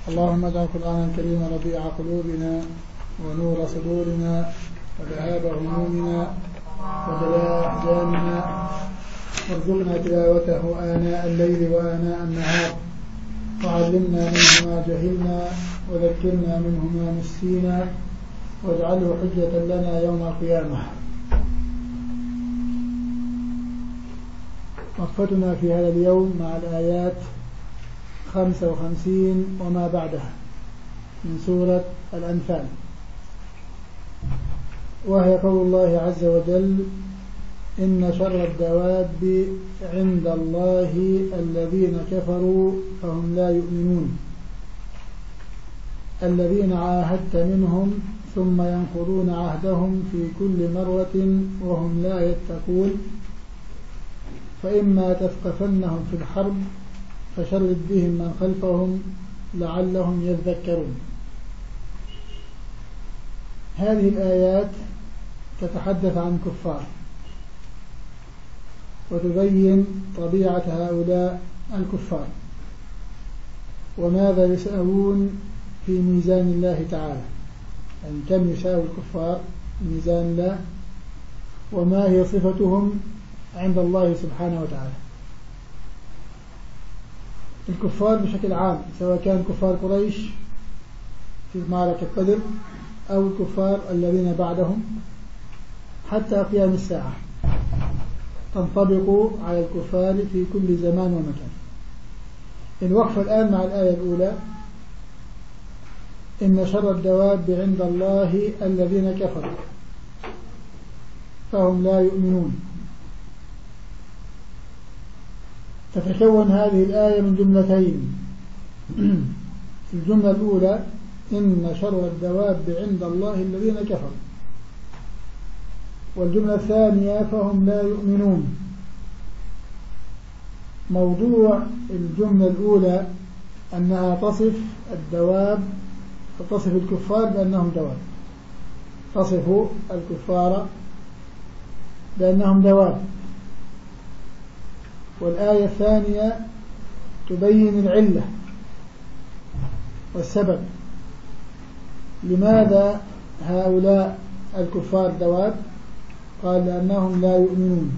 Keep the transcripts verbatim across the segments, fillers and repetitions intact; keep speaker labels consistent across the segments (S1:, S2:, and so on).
S1: اللهم اجعل القرآن الكريم ربيع قلوبنا ونور صدورنا وذهاب همومنا وجلاء أحزاننا، وارزقنا تلاوته آناء الليل وآناء النهار، وعلمنا منه ما جهلنا وذكرنا منه ما نسينا، واجعله حجة لنا يوم القيامة. وقفتنا في هذا اليوم مع الآيات خمسة وخمسين وما بعدها من سورة الأنفال، وهي قول الله عز وجل: إن شر الدواب عند الله الذين كفروا فهم لا يؤمنون، الذين عاهدت منهم ثم ينقضون عهدهم في كل مرة وهم لا يتقون، فإما تثقفنهم في الحرب فشرد بهم من خلفهم لعلهم يذكرون. هذه الآيات تتحدث عن كفار وتبين طبيعة هؤلاء الكفار وماذا يساوون في ميزان الله تعالى، يعني كم يساوي الكفار في ميزان الله، وما هي صفتهم عند الله سبحانه وتعالى. الكفار بشكل عام، سواء كان كفار قريش في معركة بدر أو الكفار الذين بعدهم حتى قيام الساعة، تنطبق على الكفار في كل زمان ومكان. الوقفة الآن مع الآية الأولى: إن شر الدواب عند الله الذين كفروا فهم لا يؤمنون. تتكون هذه الآية من جملتين. الجملة الأولى: إن شر الدواب عند الله الذين كفروا، والجملة الثانية: فهم لا يؤمنون. موضوع الجملة الأولى أنها تصف الدواب، تصف الكفار بأنهم دواب، تصف الكفار بأنهم دواب. والآية الثانية تبين العلة والسبب لماذا هؤلاء الكفار دواب. قال: لأنهم لا يؤمنون.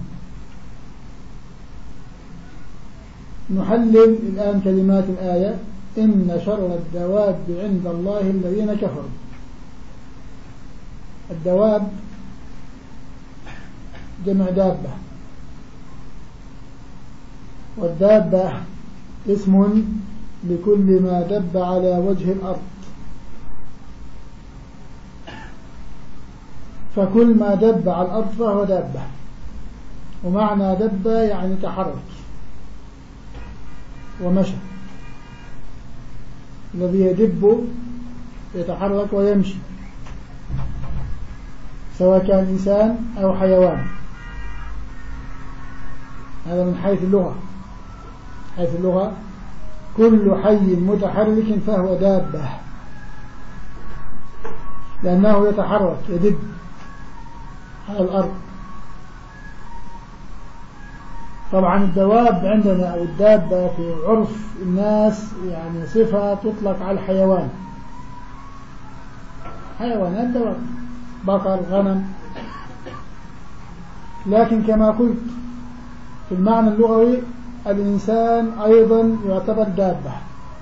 S1: نحلل الآن كلمات الآية: إن شر الدواب عند الله الذين كفروا. الدواب جمع دابة، والدابة اسم لكل ما دب على وجه الأرض، فكل ما دب على الأرض فهو دابة. ومعنى دب يعني تحرك ومشى. الذي يدب يتحرك ويمشي، سواء كان إنسان أو حيوان. هذا من حيث اللغة. حيث اللغة كل حي متحرك فهو دابة، لأنه يتحرك يدب على الأرض. طبعا الدواب عندنا أو الدابة في عرف الناس يعني صفة تطلق على الحيوان، حيوانات دواب، بقر، غنم. لكن كما قلت في المعنى اللغوي الإنسان أيضا يعتبر دابة،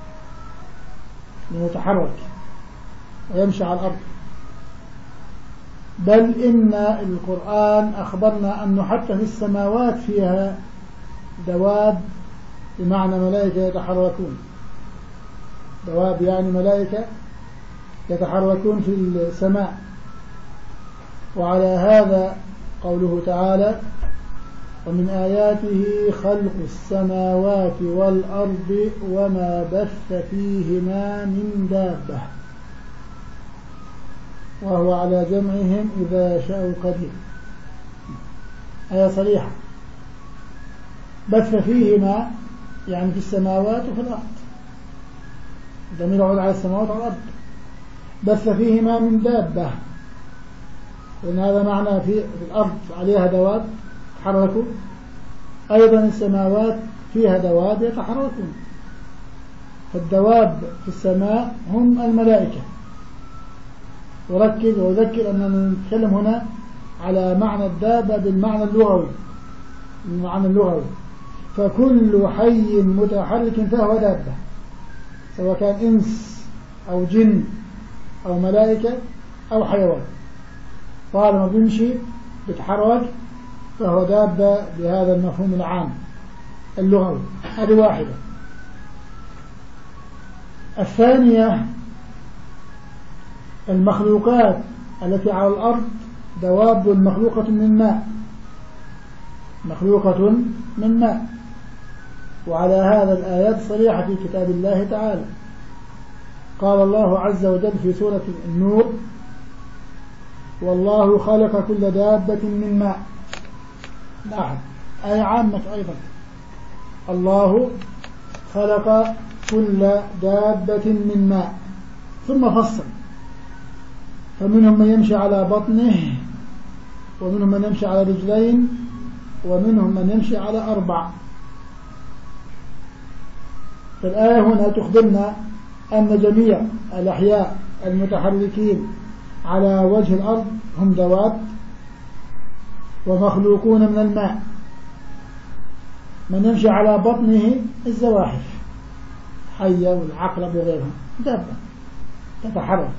S1: يتحرك ويمشي على الأرض. بل إن القرآن أخبرنا أنه حتى في السماوات فيها دواب، بمعنى ملائكة يتحركون. دواب يعني ملائكة يتحركون في السماء. وعلى هذا قوله تعالى: ومن آياته خلق السماوات والأرض وما بث فيهما من دابة وهو على جمعهم إذا شاءوا قدير. آية صريحة. بث فيهما يعني في السماوات وفي الأرض، الضمير يعود على السماوات والأرض. بث فيهما من دابة، لأن هذا معنى في الأرض عليها دواب تحركوا، أيضا السماوات فيها دواب يتحركون. فالدواب في السماء هم الملائكة. وركز وذكر أننا نتكلم هنا على معنى الدابة بالمعنى اللغوي، المعنى اللغوي. فكل حي متحرك فهو دابة، سواء كان إنس أو جن أو ملائكة أو حيوان، طالما بيمشي بيتحرك فهو دابة بهذا المفهوم العام اللغوي. هذه واحدة. الثانية المخلوقات التي على الأرض دواب مخلوقة من ماء، مخلوقة من ماء. وعلى هذا الآيات صريحة في كتاب الله تعالى. قال الله عز وجل في سورة النور: والله خلق كل دابة من ماء. لاحظ آية عامة أيضا، الله خلق كل دابة من ماء، ثم فصل: فمنهم من يمشي على بطنه، ومنهم من يمشي على رجلين، ومنهم من يمشي على أربع. فالآية هنا تخبرنا أن جميع الأحياء المتحركين على وجه الأرض هم دواب ومخلوقون من الماء. من يمشي على بطنه الزواحف، حية والعقرب وغيرها، دابة تتحرك.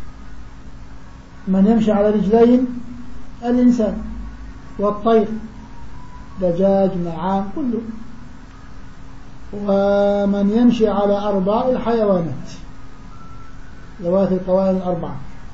S1: من يمشي على رجلين الإنسان والطير، دجاج، نعام، كله. ومن يمشي على أربع الحيوانات ذوات القوائم الأربعة.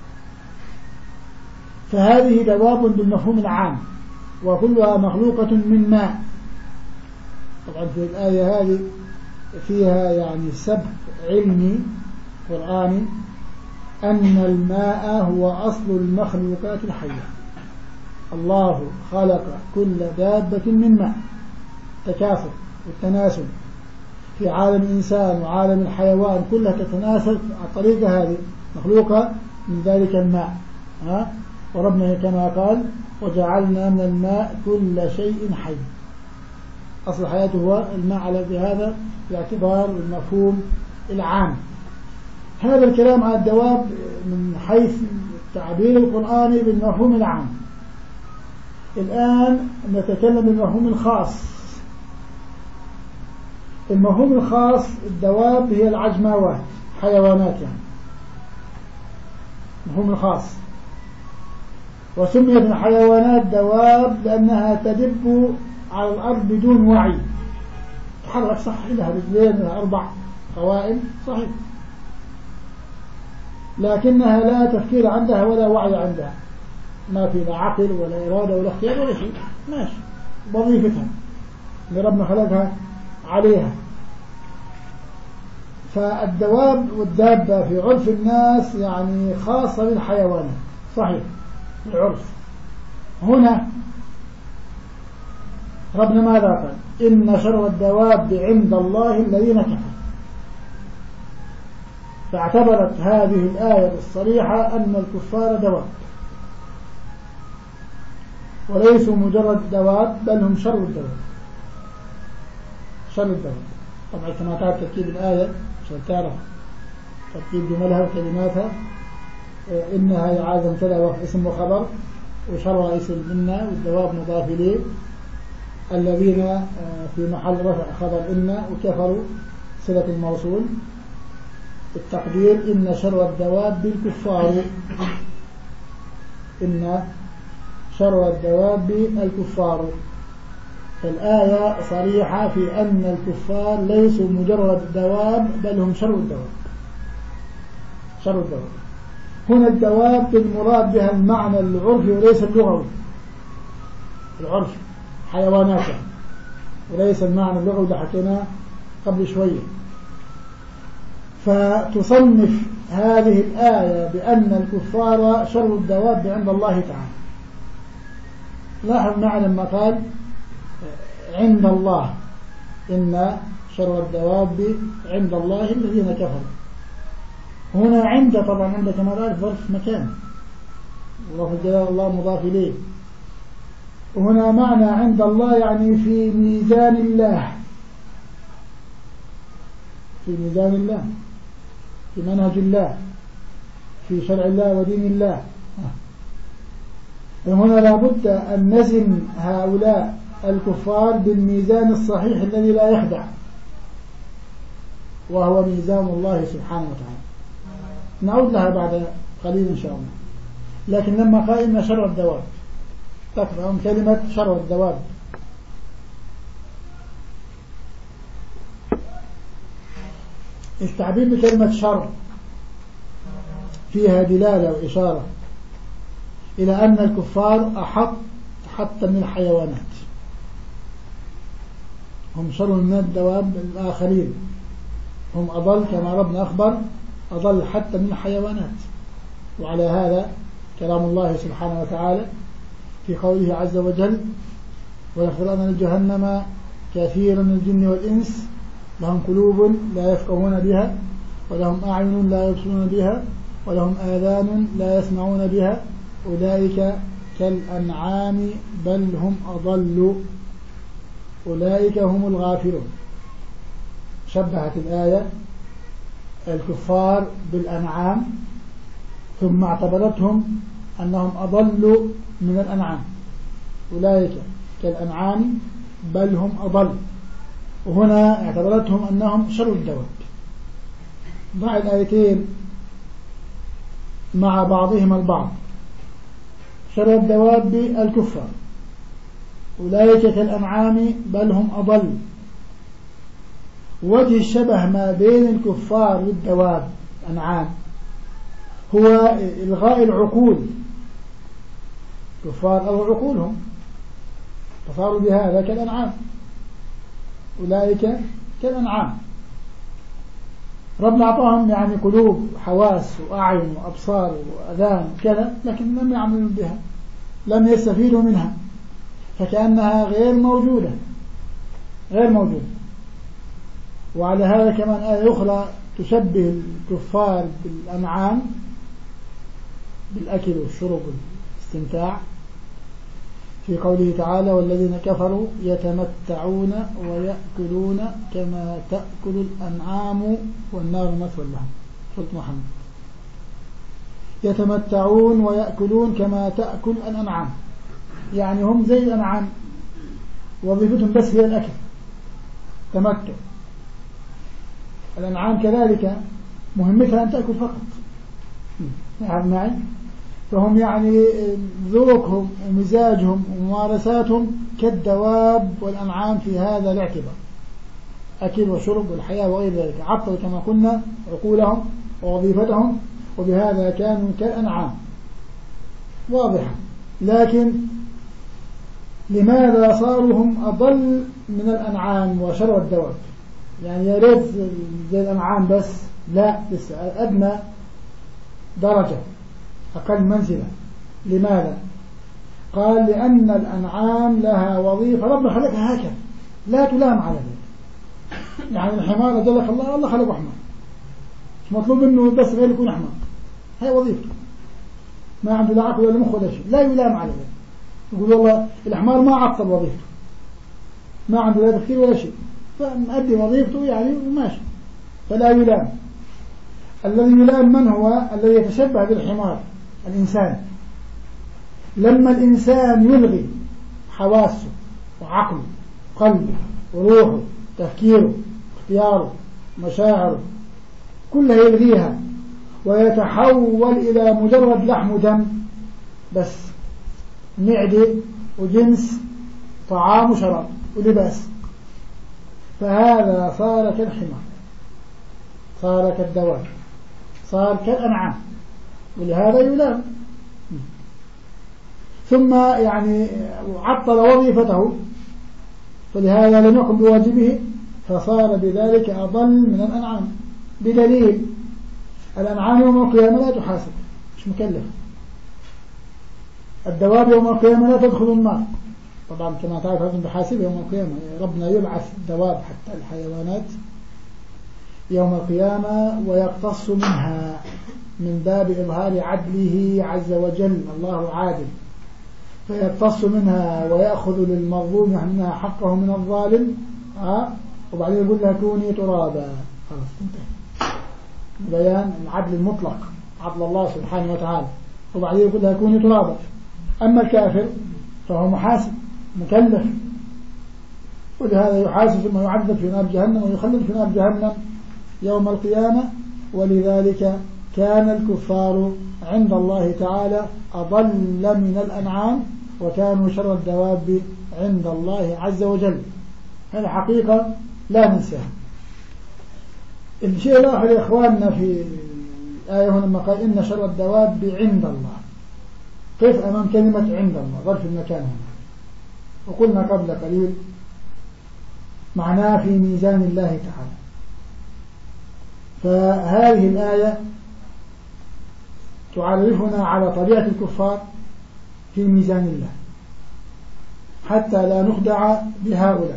S1: فهذه دواب بالمفهوم العام، وكلها مخلوقة من ماء. طبعا في الآية هذه فيها يعني سبب علمي قرآني، أن الماء هو أصل المخلوقات الحية. الله خلق كل دابة من ماء، تكاثر والتناسل في عالم الإنسان وعالم الحيوان كلها تتناسل على الطريقة هذه، مخلوقة من ذلك الماء. ها؟ وربنا كما قال: وجعلنا من الماء كل شيء حي. أصل حياته هو الماء على بهذا باعتبار المفهوم العام. هذا الكلام على الدواب من حيث التعبير القرآني بالمفهوم العام. الآن نتكلم بالمفهوم الخاص. المفهوم الخاص: الدواب هي العجماوات، حيوانات يعني، المفهوم الخاص. وسميت الحيوانات دواب لأنها تدب على الأرض بدون وعي، تحرك صح، لها رجلين، لها أربع قوائم صحيح، لكنها لا تفكير عندها ولا وعي عندها، ما في لا عقل ولا إرادة ولا اختيار ولا شيء، ماشي وظيفتها اللي ربنا خلقها عليها. فالدواب والدابة في عرف الناس يعني خاصة بالحيوانات صحيح العرف. هنا ربنا ماذا قال؟ إن شر الدواب عند الله الذين كفروا. فاعتبرت هذه الآية الصريحة أن الكفار دواب وليسوا مجرد دواب، بل هم شر الدواب، شر الدواب. طبعا كما تعرف تركيب الآية عشان تعرف تركيب جملها وكلماتها، إنها يعاد مبتدأ اسم وخبر، وشر اسم منا، والدواب مضاف إليه، الذين في محل رفع خبر إن، وكفروا صلة الموصول. التقدير إن شر الدواب بالكفار، إن شر الدواب الكفار. فالآية صريحة في أن الكفار ليسوا مجرد دواب، بل هم شر الدواب، شر الدواب. هنا الدواب المراد بها المعنى العرفي وليس اللغوي، العرفي حيوانات وليس المعنى اللغوي اللي حكيناه قبل شوية. فتصنف هذه الآية بأن الكفار شر الدواب عند الله تعالى. لاحظ معنا لما قال عند الله، إن شر الدواب عند الله الذين كفروا. هنا عند، طبعا عند كما قال ظرف مكان، وظرف الجلال الله مضاف إليه. وهنا معنى عند الله يعني في ميزان الله، في ميزان الله، في منهج الله، في شرع الله ودين الله. فهنا لابد أن نزن هؤلاء الكفار بالميزان الصحيح الذي لا يخدع، وهو ميزان الله سبحانه وتعالى. نعود لها بعد قليل إن شاء الله. لكن لما قال إن شر الدواب، تكفهم كلمة شر الدواب. التعبير بكلمة شر فيها دلالة وإشارة إلى أن الكفار أحط حتى من الحيوانات، هم شر من الدواب الآخرين، هم أضل كما ربنا أخبر، أضل حتى من الحيوانات. وعلى هذا كلام الله سبحانه وتعالى في قوله عز وجل: ويغفرن لجهنم كثير من الجن والإنس لهم قلوب لا يفقهون بها ولهم أعين لا يبصرون بها ولهم آذان لا يسمعون بها أولئك كالأنعام بل هم أضل أولئك هم الغافلون. شبهت الآية الكفار بالأنعام ثم اعتبرتهم أنهم أضل من الأنعام، أولئك كالأنعام بل هم أضل، وهنا اعتبرتهم أنهم شر الدواب. ضع الآيتين مع بعضهما البعض. شر الدواب الكفار، أولئك كالأنعام بل هم أضل. وجه الشبه ما بين الكفار والدواب أنعام هو إلغاء العقول. كفار أو عقولهم فصاروا بهذا كالأنعام، أولئك كالأنعام. ربنا أعطاهم يعني قلوب حواس وأعين وأبصار وأذان كذا، لكن لم يعملوا بها، لم يستفيدوا منها، فكأنها غير موجودة غير موجودة. وعلى هذا كمان آية أخرى تشبه الكفار بالأنعام بالأكل والشرب والاستمتاع في قوله تعالى: والذين كفروا يتمتعون ويأكلون كما تأكل الأنعام والنار مثوى لهم. سورة محمد. يتمتعون ويأكلون كما تأكل الأنعام، يعني هم زي الأنعام، وظيفتهم بس هي الأكل، تمتع. الأنعام كذلك مهمتها أن تأكل فقط، نعم معي. فهم يعني ذوقهم ومزاجهم وممارساتهم كالدواب والأنعام في هذا الاعتبار، أكل وشرب والحياة وغير ذلك. عطلوا كما قلنا عقولهم ووظيفتهم، وبهذا كانوا كالأنعام، واضحة. لكن لماذا صاروا هم أضل من الأنعام وشر الدواب؟ يعني يا ريت زي الأنعام بس، لا، لسه أدنى درجة، أقل منزلة. لماذا؟ قال: لأن الأنعام لها وظيفة، ربنا خلقها هكذا لا تلام على ذلك. يعني الحمار جلك الله الله خلقه حمار، مش مطلوب منه بس غير يكون حمار، هي وظيفته، ما عنده لا عقل ولا مخ ولا شيء، لا يلام على ذلك. يقول والله الحمار ما عطل وظيفته، ما عنده لا تفكير ولا شيء، فمؤدي وظيفته يعني وماشي، فلا يلام. الذي يلام من هو؟ الذي يتشبه بالحمار، الإنسان. لما الإنسان يلغي حواسه وعقله قلبه وروحه تفكيره اختياره مشاعره كلها يلغيها، ويتحول إلى مجرد لحم ودم بس، معدة وجنس طعام وشراب ولباس، فهذا صار كالحمار، صار كالدواب، صار كالأنعام، ولهذا يلام. ثم يعني عطل وظيفته، فلهذا لم يقم بواجبه، فصار بذلك أضل من الأنعام. بدليل الأنعام يوم القيامة لا تحاسب، مش مكلف. الدواب يوم القيامة لا تدخل النار، طبعا كما تعرف هذا بحاسب يوم القيامة. ربنا يبعث الدواب حتى الحيوانات يوم القيامة ويقتص منها من باب إظهار عدله عز وجل، الله عادل، فيقتص منها ويأخذ للمظلوم منها حقه من الظالم، أه؟ وبعدين يقول لها كوني ترابا، خلاص انتهى بيان العدل المطلق، عدل الله سبحانه وتعالى، وبعدين يقول لها كوني ترابا. أما الكافر فهو محاسب مكلف، ولهذا يحاسب ثم يعذب في نار جهنم ويخلد في نار جهنم يوم القيامة. ولذلك كان الكفار عند الله تعالى أضل من الأنعام وكانوا شر الدواب عند الله عز وجل. هذه حقيقة لا ننساها. الشيء الآخر يا إخواننا في الآية هنا لما قال إن شر الدواب عند الله، كيف أمام كلمة عند الله ظرف المكان هنا؟ وقلنا قبل قليل معناه في ميزان الله تعالى. فهذه الآية تعرفنا على طبيعة الكفار في ميزان الله حتى لا نخدع بهؤلاء.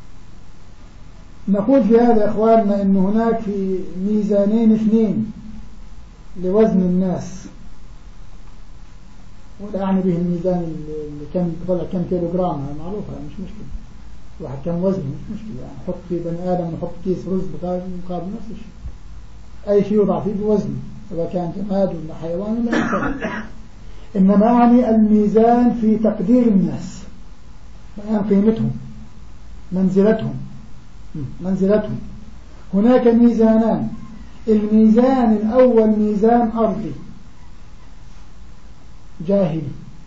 S1: نقول في هذا يا إخواننا أن هناك في ميزانين اثنين لوزن الناس، ولا أعني به الميزان اللي كم طلع كم كيلو جرام، معروفة مش مشكلة، واحد كم وزنه مش مشكلة، يعني حط في بني آدم نحط كيس رز مقابل نفس الشيء، أي شيء يوضع فيه بوزنه سواء كان جماد ولا حيوان ولا إنسان. إنما أعني الميزان في تقدير الناس، بيان قيمتهم منزلتهم منزلتهم. هناك ميزانان، الميزان الأول ميزان أرضي جاهلي،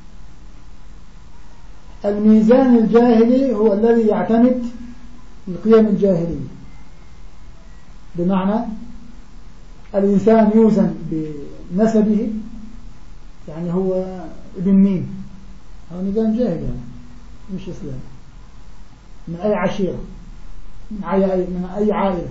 S1: الميزان الجاهلي هو الذي يعتمد القيم الجاهلية، بمعنى الإنسان يوزن بنسبه، يعني هو ابن مين، هذا ميزان جاهلي يعني مش إسلام، من أي عشيرة، من أي من أي عائلة.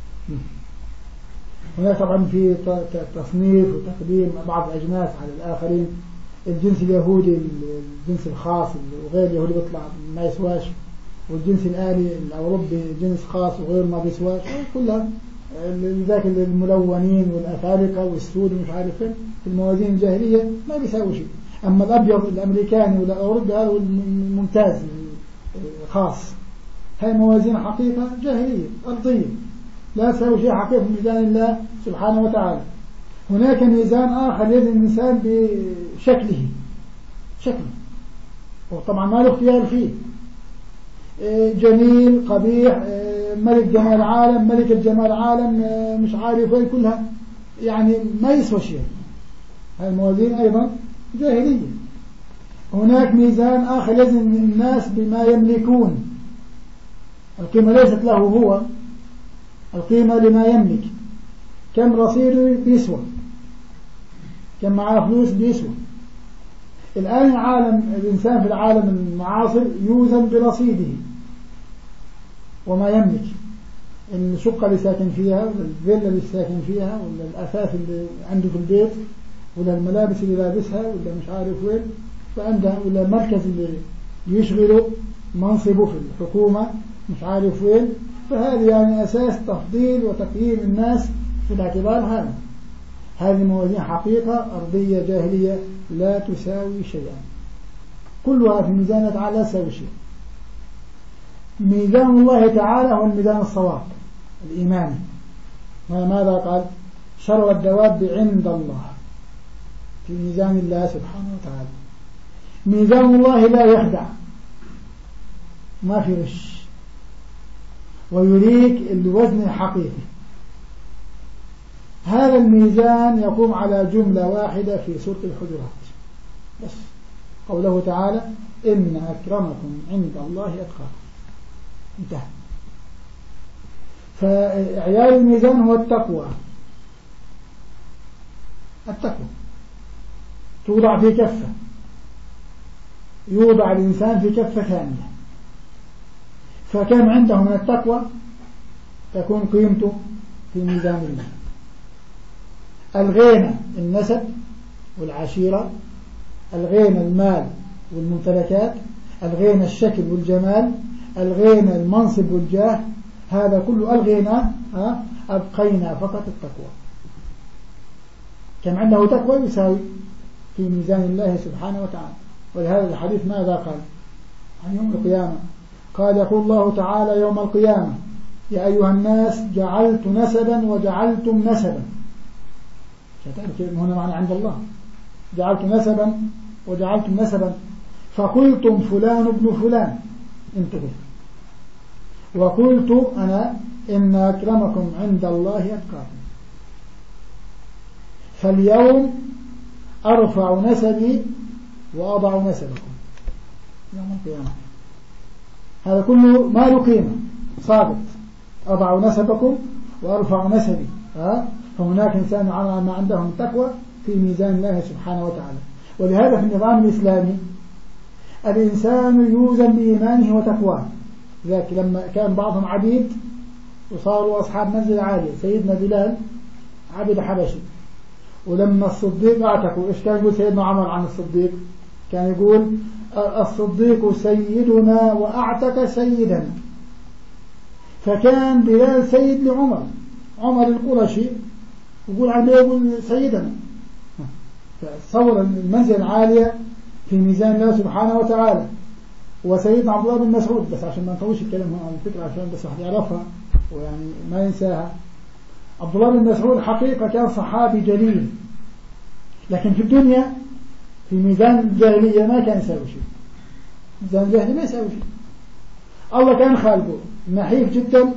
S1: هناك طبعا في تصنيف وتقديم بعض الأجناس على الآخرين، الجنس اليهودي الجنس الخاص وغير اليهودي بيطلع ما يسواش، والجنس الآلي الأوروبي جنس خاص وغير ما بيسواش، كلها لذاك الملونين والأفارقة والسود ومش عارف فين في الموازين الجاهلية ما بيساوي شيء. أما الأبيض الأمريكاني والأوروبي هذا الممتاز خاص، هاي موازين حقيقة جاهلية أرضية لا تساوي شيء حقيقة في ميزان الله سبحانه وتعالى. هناك ميزان آخر يزن الإنسان بشكله، شكله وطبعا ما له اختيار فيه، جميل قبيح، ملك جمال عالم ملك الجمال عالم مش عارف وين، كلها يعني ما يسوى شيء. هاي الموازين أيضا جاهلية. هناك ميزان آخر يزن الناس بما يملكون، القيمة ليست له هو، القيمة لما يملك، كم رصيده بيسوى، كم معاه فلوس بيسوى. الآن العالم الإنسان في العالم المعاصر يوزن برصيده وما يملك، الشقة اللي ساكن فيها ولا الفيلا اللي ساكن فيها ولا الأثاث اللي عنده في البيت ولا الملابس اللي لابسها ولا مش عارف وين فعنده، ولا المركز اللي يشغله منصبه في الحكومة مش عارف وين. فهذه يعني أساس تفضيل وتقييم الناس في الاعتبار هذا. هذه موازين حقيقة أرضية جاهلية لا تساوي شيئا، كلها في ميزان تعالى لا تساوي شيء. ميزان الله تعالى هو الميزان الصواب الإيماني. ماذا قال؟ شر الدواب عند الله، في ميزان الله سبحانه وتعالى. ميزان الله لا يخدع، ما في غش، ويريك الوزن الحقيقي. هذا الميزان يقوم على جملة واحدة في سورة الحجرات بس، قوله تعالى إن أكرمكم عند الله أتقاكم، انتهى. فإعيار الميزان هو التقوى، التقوى توضع في كفة، يوضع الإنسان في كفة ثانية، فكم عنده من التقوى تكون قيمته في ميزان الله. الغنى النسب والعشيرة، الغنى المال والممتلكات، الغنى الشكل والجمال، الغنى المنصب والجاه، هذا كله الغنى، أبقينا فقط التقوى. كم عنده تقوى يساوي في ميزان الله سبحانه وتعالى. ولهذا الحديث ماذا قال عن يوم القيامة؟ قال يقول الله تعالى يوم القيامة يا أيها الناس جعلت نسبا وجعلتم نسبا، هنا معنى عند الله، جعلت نسبا وجعلتم نسبا، فقلتم فلان ابن فلان، انتبه، وقلت أنا إن أكرمكم عند الله أتقاكم، فاليوم أرفع نسبي وأضع نسبكم يوم القيامة. هذا كله ما له قيمة، صادق، أضع نسبكم وأرفع نسبي. ها؟ فهناك إنسان على ما عندهم تقوى في ميزان الله سبحانه وتعالى. ولهذا في النظام الإسلامي الإنسان يوزن بإيمانه وتقواه. ذاك لما كان بعضهم عبيد وصاروا أصحاب منزل عالية، سيدنا بلال عبد حبشي، ولما الصديق اعتقوا، إيش كان يقول سيدنا عمر عن الصديق؟ كان يقول الصديق سيدنا وأعتق سيدنا. فكان بلال سيد لعمر، عمر القرشي يقول عنه يقول سيدنا. فتصور المنزل العالية في ميزان الله سبحانه وتعالى. وسيدنا عبد الله بن مسعود، بس عشان ما نطولش الكلام هنا على الفكرة عشان بس واحد يعرفها ويعني ما ينساها، عبد الله بن مسعود حقيقة كان صحابي جليل، لكن في الدنيا في ميزان الجاهلية ما كان يساوي شيء. ميزان الجاهلية ما يساوي شيء. الله كان خالقه نحيف جدا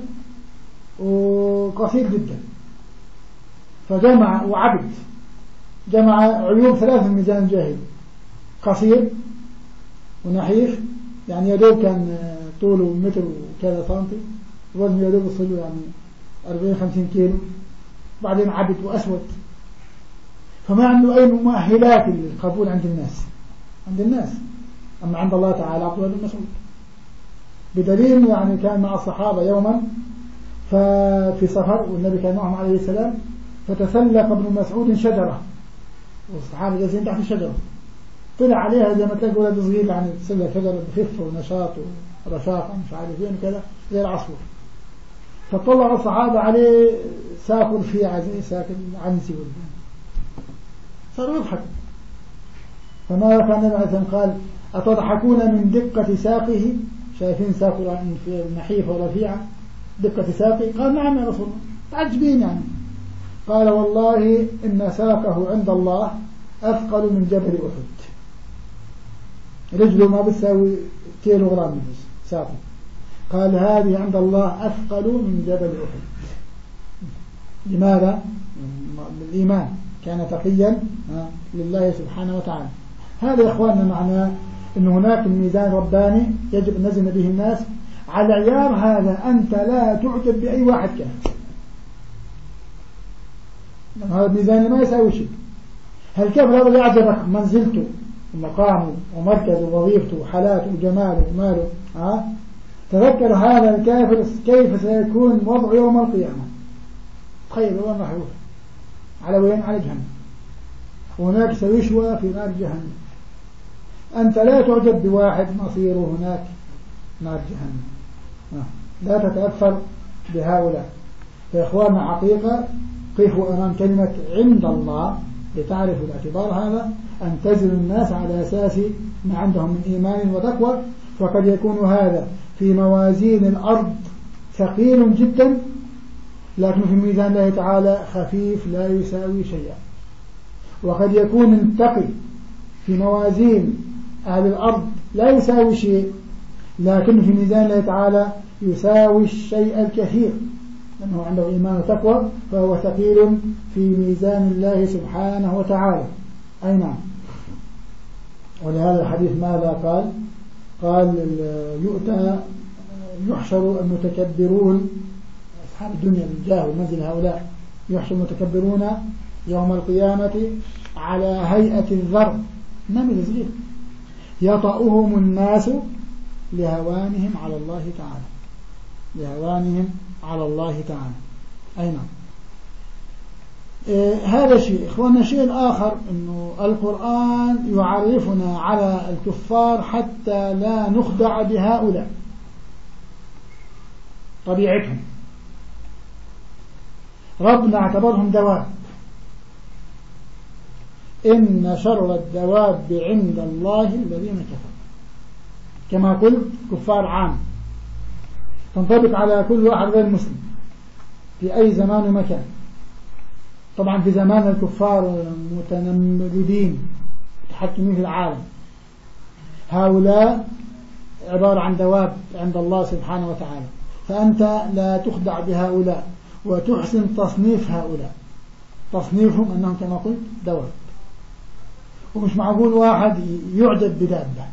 S1: وقصير جدا، فجمع وعبد جمع عيوب ثلاث في ميزان الجاهلي: قصير ونحيف، يعني يدوب كان طوله متر وكذا سنتي، وزنه يدوب يصل يعني أربعين خمسين كيلو، بعدين عبد وأسود، فما عنده أي مؤهلات للقبول عند الناس عند الناس أما عند الله تعالى عبد الله بن مسعود. بدليل يعني كان مع الصحابة يوما ففي سفر والنبي كان معهم عليه السلام، فتسلق ابن مسعود شجرة والصحابة جالسين تحت الشجرة، طلع عليها زي ما تلاقي ولد صغير يعني تسلق شجرة بخفة ونشاط ورشاقة مش عارف وين كذا زي العصفور. فطلع الصحابة عليه ساق رفيعة زي ساق العنسي والبين، صاروا يضحكوا. فما كان النبي عليه السلام قال: أتضحكون من دقة ساقه؟ شايفين ساقه نحيفة ورفيعة دقة ساقه؟ قال: نعم يا رسول الله. تعجبين يعني. قال: والله إن ساقه عند الله أثقل من جبل أحد. رجله ما بتساوي كيلو غرام من ساقه. قال: هذه عند الله أثقل من جبل أحد. لماذا؟ بالإيمان، كان تقيا لله سبحانه وتعالى. هذا يا إخواننا معناه أن هناك الميزان رباني يجب أن نزن به الناس. على عيار هذا أنت لا تعجب بأي واحد كان، هذا الميزان ما يساوي شيء. هل كيف هذا يعجبك منزلته ومقامه ومركزه ووظيفته وحالاته وجماله وماله؟ ها؟ تذكر هذا الكافر كيف سيكون وضعه يوم القيامة. تخيل وين راح يروح؟ على وين؟ على جهنم، وهناك سيشوى في نار جهنم. أنت لا تعجب بواحد مصيره هناك نار جهنم، لا تتأثر بهؤلاء. يا إخواننا حقيقة قفوا أمام كلمة عند الله لتعرفوا الاعتبار هذا، أن تزن الناس على أساس ما عندهم من إيمان وتقوى. فقد يكون هذا في موازين الأرض ثقيل جدا، لكن في ميزان الله تعالى خفيف لا يساوي شيئا. وقد يكون التقي في موازين أهل الأرض لا يساوي شيء، لكن في ميزان الله تعالى يساوي الشيء الكثير، لأنه عنده إيمان وتقوى، فهو ثقيل في ميزان الله سبحانه وتعالى. أي نعم. ولهذا الحديث ماذا قال؟ قال: يؤتى يحشر المتكبرون أصحاب الدنيا بالجاه والمنزل، هؤلاء يحشر المتكبرون يوم القيامة على هيئة الذر، نمل صغير، يطأهم الناس لهوانهم على الله تعالى، لهوانهم على الله تعالى. أي نعم. إيه هذا شيء. إخواننا الشيء الآخر أنه القرآن يعرفنا على الكفار حتى لا نخدع بهؤلاء، طبيعتهم. ربنا اعتبرهم دواب. إن شر الدواب عند الله الذين كفروا، كما قلت كفار عام. تنطبق على كل واحد غير مسلم في أي زمان ومكان. طبعا في زمان الكفار متنمردين متحكمين في العالم، هؤلاء عبارة عن دواب عند الله سبحانه وتعالى، فأنت لا تخدع بهؤلاء وتحسن تصنيف هؤلاء، تصنيفهم أنهم كما قلت دواب. ومش معقول واحد يعجب بدابة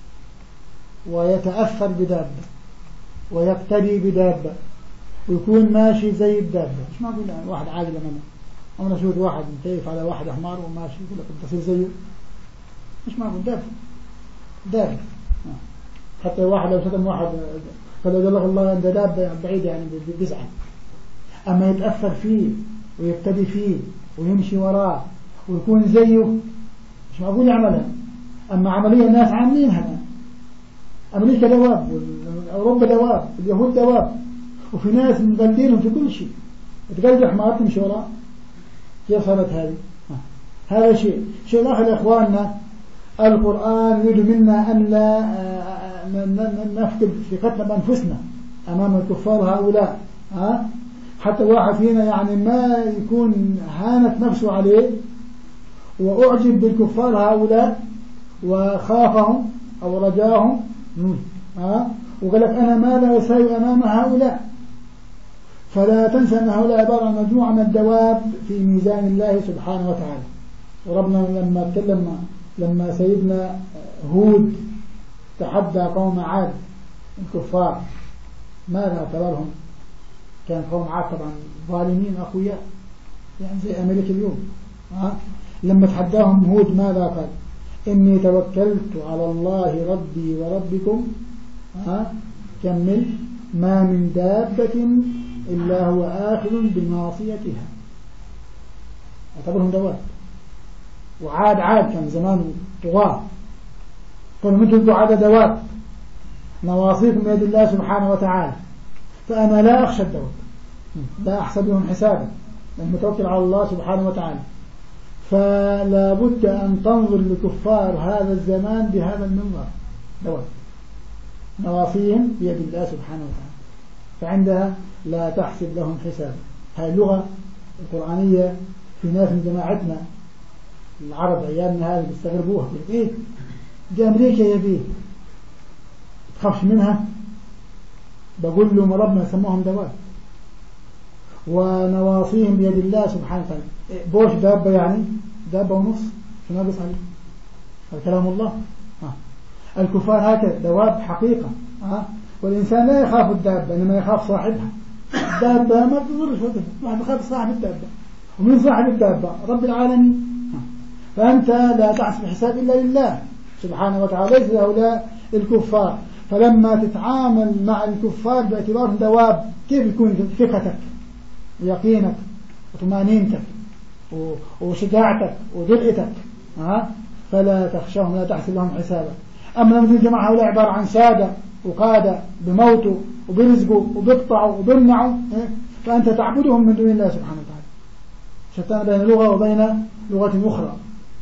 S1: ويتأثر بدابة ويقتدي بدابة ويكون ماشي زي الدابة، مش معقول. يعني واحد عاقل منه أنا أشوف واحد مكيف على واحد حمار وماشي يقول لك تصير زيه، مش معقول. دابة دابة. حتى واحد لو شتم واحد فلو قال له الله أنت دابة بعيد يعني بيزعل. أما يتأثر فيه ويقتدي فيه ويمشي وراه ويكون زيه مش معقول يعملها. أما عملية الناس عاملينها، أمريكا دواب، أوروبا دواب، اليهود دواب، وفي ناس مبلدينهم في كل شيء، تقلد حمار تمشي وراه. كيف صارت هذه؟ هذا شيء. شيء الآخر يا إخواننا، القرآن يريد منا أن لا نفقد ثقتنا بأنفسنا أمام الكفار هؤلاء. ها؟ حتى واحد فينا يعني ما يكون هانت نفسه عليه وأعجب بالكفار هؤلاء وخافهم أو رجاهم، ها؟ وقال لك أنا ما لا أساوي أمام هؤلاء. فلا تنسى أن هؤلاء عبارة عن مجموعة من الدواب في ميزان الله سبحانه وتعالى. وربنا لما تكلم لما سيدنا هود تحدى قوم عاد الكفار ماذا اعتبرهم؟ كان قوم عاد طبعا ظالمين أقوياء يعني زي أمريكا اليوم. ها؟ لما تحداهم هود ماذا قال؟ إني توكلت على الله ربي وربكم، ها؟ كمل، ما من دابة إلا هو آخذ بناصيتها. اعتبرهم دواب. وعاد عاد كان زمان طغاة، كانوا مثل عاد دواب نواصيكم بيد الله سبحانه وتعالى. فأنا لا أخشى الدواب، لا أحسبهم حسابا، المتوكل على الله سبحانه وتعالى. فلا بد أن تنظر لكفار هذا الزمان بهذا المنظر، دواب نواصيهم بيد الله سبحانه وتعالى، فعندها لا تحسب لهم حسابا. هذه اللغة القرآنية في ناس من جماعتنا العرب أيامنا هذه بيستغربوها، إيه دي أمريكا يا بيه تخافش منها؟ بقول له ربنا سموهم دواب ونواصيهم بيد الله سبحانه وتعالى. بوش دابة يعني دابة ونص شو ناقص عليه؟ هذا كلام الله. ها. الكفار هكذا دواب حقيقة. ها. والإنسان لا يخاف الدابة إنما يخاف صاحبها. الدابة ما تضرش وقتها، واحد يخاف صاحب الدابة. ومن صاحب الدابة؟ رب العالمين. فأنت لا تحسب حساب إلا لله سبحانه وتعالى، ليس هؤلاء الكفار. فلما تتعامل مع الكفار باعتبارهم دواب كيف يكون ثقتك ويقينك وطمانينتك وشجاعتك وجرأتك؟ ها؟ فلا تخشاهم لا تحسب لهم حسابا. أما لما الجماعة هؤلاء عبارة عن سادة وقادة بموتوا وبرزقوا وبيقطعوا وبمنعوا، فأنت تعبدهم من دون الله سبحانه وتعالى. شتان بين لغة وبين لغة أخرى.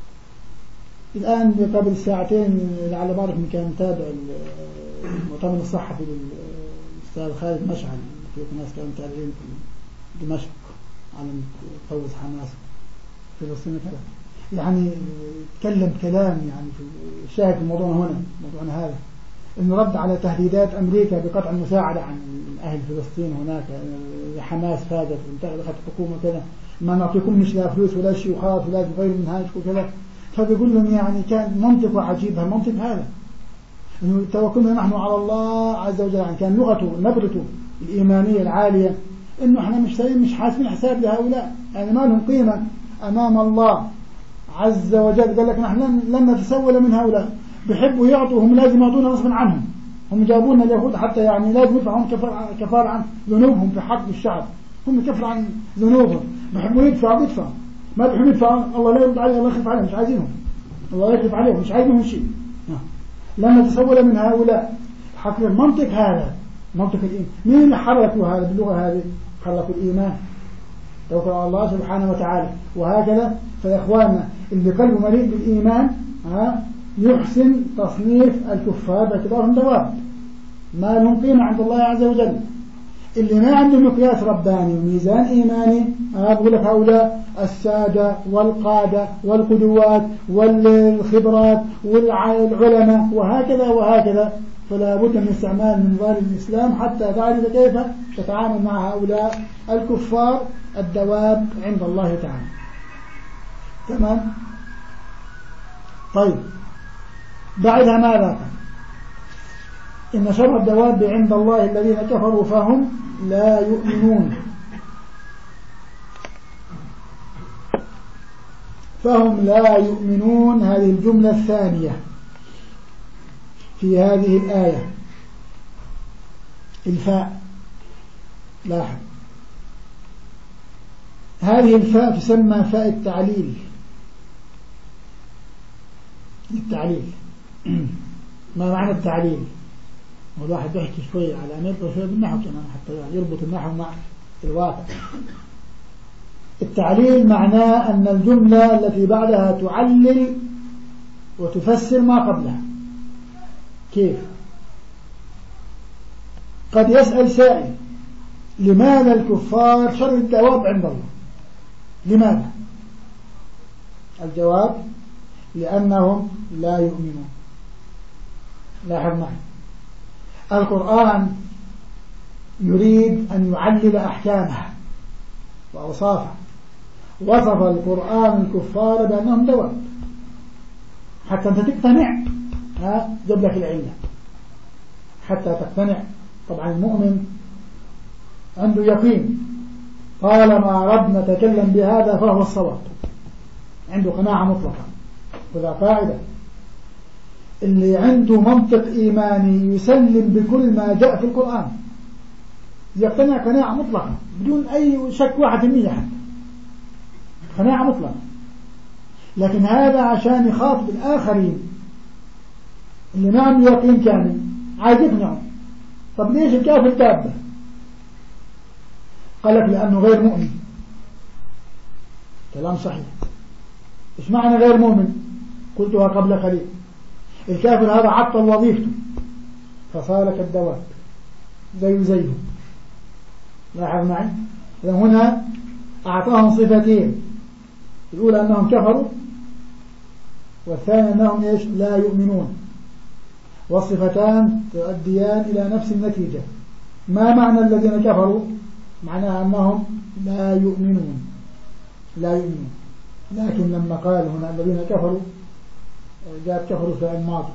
S1: الآن قبل ساعتين لعل بعض من كان متابع المؤتمر الصحفي للأستاذ خالد مشعل، في ناس كانوا متابعين في دمشق على فوز حماس في فلسطين كذا، يعني تكلم كلام يعني في شاهد الموضوع هنا موضوعنا هذا، إنه رد على تهديدات أمريكا بقطع المساعدة عن أهل فلسطين هناك. حماس فازت وانتخبت الحكومة كذا، ما نعطيكمش لا فلوس ولا شيء وخلاص ولازم غير منهاج وكذا. فبيقول لهم يعني كان منطق عجيب. هالمنطق هذا إنه توكلنا نحن على الله عز وجل، يعني كان لغته نبرته الإيمانية العالية إنه إحنا مش مش حاسبين حساب لهؤلاء، يعني ما لهم قيمة أمام الله عز وجل. قال لك نحن لن نتسول من هؤلاء، بيحبوا يعطوا هم لازم يعطونا غصبا عنهم. هم جابونا اليهود حتى يعني لازم يدفعون كفار عن ذنوبهم في حق الشعب، هم كفر عن ذنوبهم، بيحبوا يدفعوا بيدفعوا، ما بيحبوا يدفعوا الله لا يرد عليهم، الله يخلف عليهم، مش عايزينهم، الله يخلف عليهم، مش عايزينهم شيء. لن نتسول من هؤلاء. حق المنطق هذا منطق الإيمان. مين اللي حركوا هذا باللغة هذه؟ حركوا الإيمان، توكل على الله سبحانه وتعالى. وهكذا فيا إخواننا اللي قلبه مليء بالإيمان ها يحسن تصنيف الكفار باعتبارهم دواب. ما لهم قيمة عند الله عز وجل. اللي ما عنده مقياس رباني وميزان إيماني أنا أقول لك هؤلاء السادة والقادة والقدوات والخبرات والعلماء وهكذا وهكذا، فلا بد من استعمال من نظام الإسلام حتى تعرف كيف تتعامل مع هؤلاء الكفار الدواب عند الله تعالى. تمام؟ طيب بعدها ماذا؟ إن شر الدواب عند الله الذين كفروا فهم لا يؤمنون. فهم لا يؤمنون هذه الجملة الثانية في هذه الآية. الفاء لاحظ هذه الفاء تسمى فاء التعليل. التعليل ما معنى التعليل؟ والواحد يحكي شوية على أمريكا وشوية بالنحو كمان حتى يربط النحو مع الواقع. التعليل معناه أن الجملة التي بعدها تعلل وتفسر ما قبلها. كيف؟ قد يسأل سائل لماذا الكفار شر الدواب عند الله؟ لماذا؟ الجواب لأنهم لا يؤمنون. لاحظ معي القرآن يريد أن يعلل أحكامها وأوصافها. وصف القرآن الكفار بأنهم دواب حتى أنت تقتنع. ها جاب لك العلة حتى تقتنع. طبعا المؤمن عنده يقين طالما ربنا تكلم بهذا فهو الصواب، عنده قناعة مطلقة. وذا قاعدة اللي عنده منطق إيماني يسلم بكل ما جاء في القرآن يقتنع قناعة مطلقة بدون أي شك واحد في المية حتى قناعة مطلقة. لكن هذا عشان يخاطب الآخرين اللي ما عنده يقين كامل عايز يقنعه. طب ليش الكافر دابة؟ قال لك لأنه غير مؤمن. كلام صحيح. إيش معنى غير مؤمن؟ قلتها قبل قليل. الكافر هذا عطل وظيفته فصار كالدواب زي زيه. لاحظ معي هنا أعطاهم صفتين، الأولى أنهم كفروا والثانية أنهم إيش؟ لا يؤمنون. والصفتان تؤديان إلى نفس النتيجة. ما معنى الذين كفروا؟ معناها أنهم لا يؤمنون لا يؤمنون. لكن لما قال هنا الذين كفروا جاءت كفروا فعل ماضي،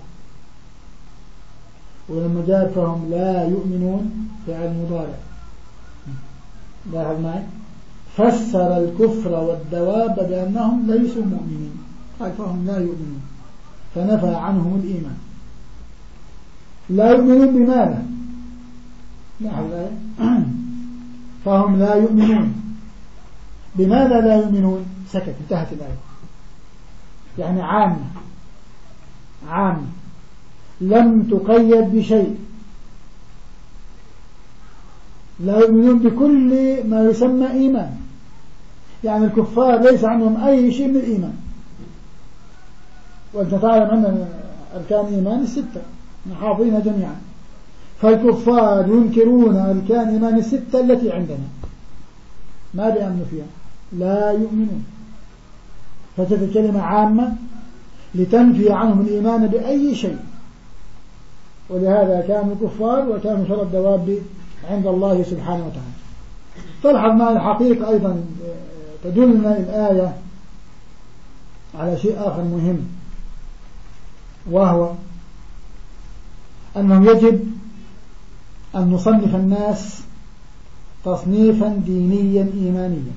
S1: ولما جاءت فهم لا يؤمنون فعل مضارع. لاحظ معي فسر الكفر والدواب بأنهم ليسوا مؤمنين، قال فهم لا يؤمنون فنفى عنهم الإيمان. لا يؤمنون بماذا؟ لاحظ فهم لا يؤمنون بماذا لا يؤمنون؟ سكت انتهت الآية. يعني عامة عامة لم تقيد بشيء. لا يؤمنون بكل ما يسمى إيمان. يعني الكفار ليس عندهم أي شيء من الإيمان. وأنت تعلم أن أركان الإيمان الستة حافظينها جميعا. فالكفار ينكرون أركان الإيمان الستة التي عندنا ما بيأمنوا فيها. لا يؤمنون. فتلك كلمة عامة لتنفي عنهم الإيمان بأي شيء. ولهذا كانوا كفار وكانوا شر الدواب عند الله سبحانه وتعالى. تلحظ ما الحقيقة أيضا تدلنا الآية على شيء آخر مهم، وهو أنه يجب أن نصنف الناس تصنيفا دينيا إيمانيا.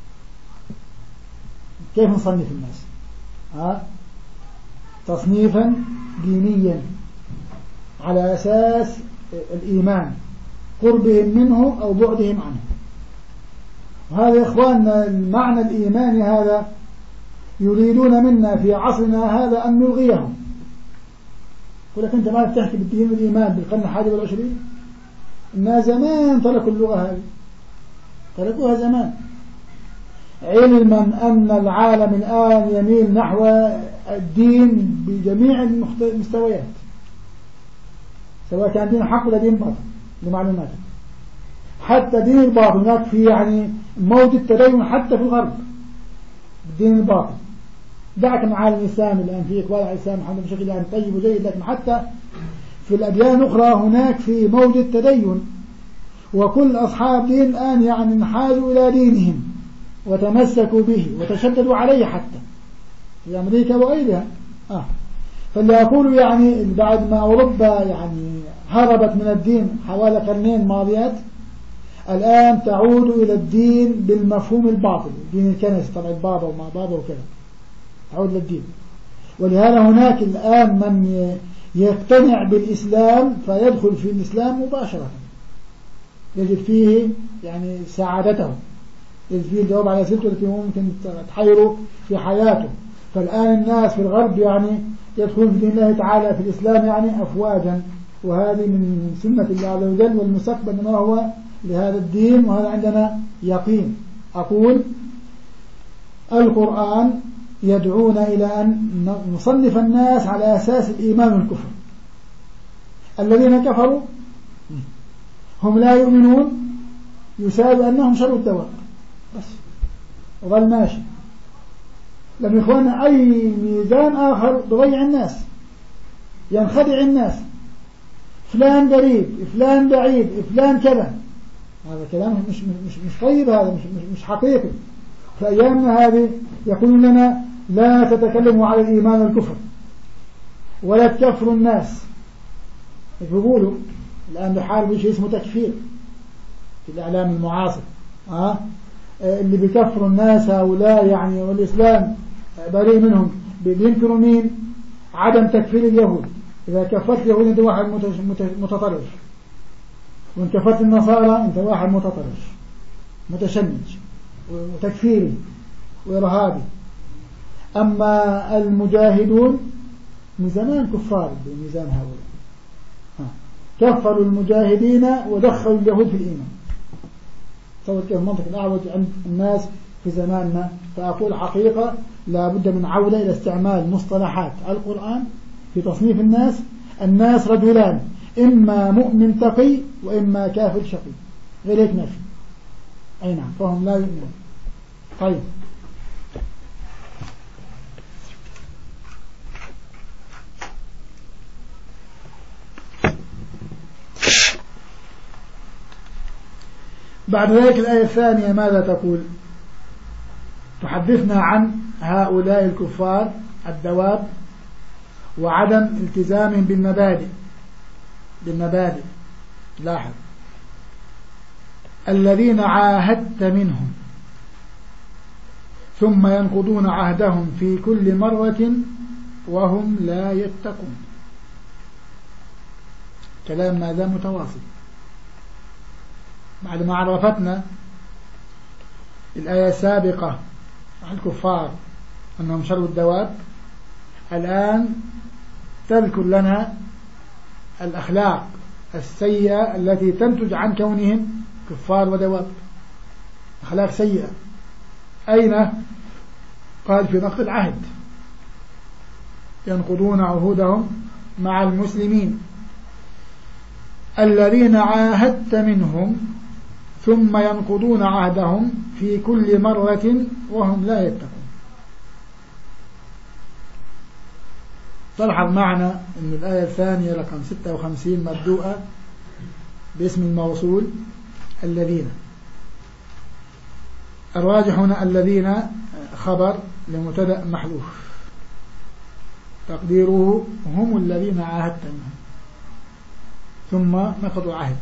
S1: كيف نصنف الناس؟ ها؟ تصنيفا دينيا على أساس الإيمان، قربهم منه أو بعدهم عنه. وهذا يا إخواننا المعنى الإيماني هذا يريدون منا في عصرنا هذا أن نلغيهم. يقول لك أنت ما تحكي بالدين والإيمان بالقرن الحادي والعشرين. الناس زمان تركوا اللغة هذه، تركوها زمان، علما أن العالم الآن يميل نحو الدين بجميع المستويات، سواء كان دين حق ولا دين باطل لمعلوماتك. حتى دين الباطل هناك في يعني موت التدين حتى في الغرب الدين الباطل. دعك من عالم الإسلام الآن في إقبال على الإسلام الحمد بشكل يعني طيب وجيد، لكن حتى في الأديان الأخرى هناك في موت التدين، وكل أصحاب دين الآن يعني انحازوا إلى دينهم وتمسكوا به وتشددوا عليه حتى في أمريكا وغيرها. آه. فاللي يقول يعني بعد ما أوروبا يعني هربت من الدين حوالي قرنين ماضيات، الآن تعود إلى الدين بالمفهوم الباطل، دين الكنيسة طبعا بابا وما بابا وكذا، تعود للدين. ولهذا هناك الآن من يقتنع بالإسلام فيدخل في الإسلام مباشرة، يجد فيه يعني سعادته، يجد فيه الجواب على أسئلته التي ممكن تحيره في حياته. فالآن الناس في الغرب يعني يدخل في دين الله تعالى في الإسلام يعني أفواجا، وهذه من سنة الله عز وجل، والمستقبل ما هو لهذا الدين، وهذا عندنا يقين. أقول القرآن يدعونا إلى أن نصنف الناس على أساس الإيمان والكفر. الذين كفروا هم لا يؤمنون يساوي أنهم شروا الدواء بس، وظل ماشي. لم يخوانا أي ميزان آخر بضيع الناس، ينخدع الناس، فلان قريب، فلان بعيد، فلان كذا. هذا كلام مش مش مش طيب، هذا مش مش, مش حقيقي. في أيامنا هذه يقولون لنا لا تتكلموا على الإيمان والكفر ولا تكفروا الناس. يقولوا الآن بحال بشيء اسمه تكفير في الإعلام المعاصر، أه؟ اللي بيكفروا الناس هؤلاء يعني، والإسلام بريء منهم. بينكروا مين؟ عدم تكفير اليهود. إذا كفرت اليهود أنت واحد متطرف، وإن كفرت النصارى أنت واحد متطرف متشنج وتكفيري وإرهابي. أما المجاهدون من زمان كفار بميزان هؤلاء، كفروا المجاهدين ودخلوا اليهود في الإيمان. تصور كيف المنطق الأعوج عند الناس في زماننا. فأقول حقيقة لا بد من عودة إلى استعمال مصطلحات القرآن في تصنيف الناس. الناس رجلان، إما مؤمن تقي وإما كافر شقي، غير هيك ما في. أي نعم، فهم لا يؤمنون. طيب، بعد ذلك الآية الثانية ماذا تقول؟ تحدثنا عن هؤلاء الكفار الدواب وعدم التزامهم بالمبادئ بالمبادئ لاحظ: الذين عاهدت منهم ثم ينقضون عهدهم في كل مرة وهم لا يتقون. كلام ماذا متواصل. بعد ما عرفتنا الآية السابقة عن الكفار أنهم شروا الدواب، الآن تذكر لنا الأخلاق السيئة التي تنتج عن كونهم كفار ودواب، أخلاق سيئة. أين؟ قال في نقض العهد، ينقضون عهودهم مع المسلمين. الذين عاهدت منهم ثم ينقضون عهدهم في كل مرة وهم لا يتقون. تلحظ معنا أن الآية الثانية رقم ستة وخمسين مبدوءة باسم الموصول الذين. الراجح هنا الذين خبر لمبتدأ محذوف، تقديره هم الذين عاهدت منهم ثم نقضوا عهد.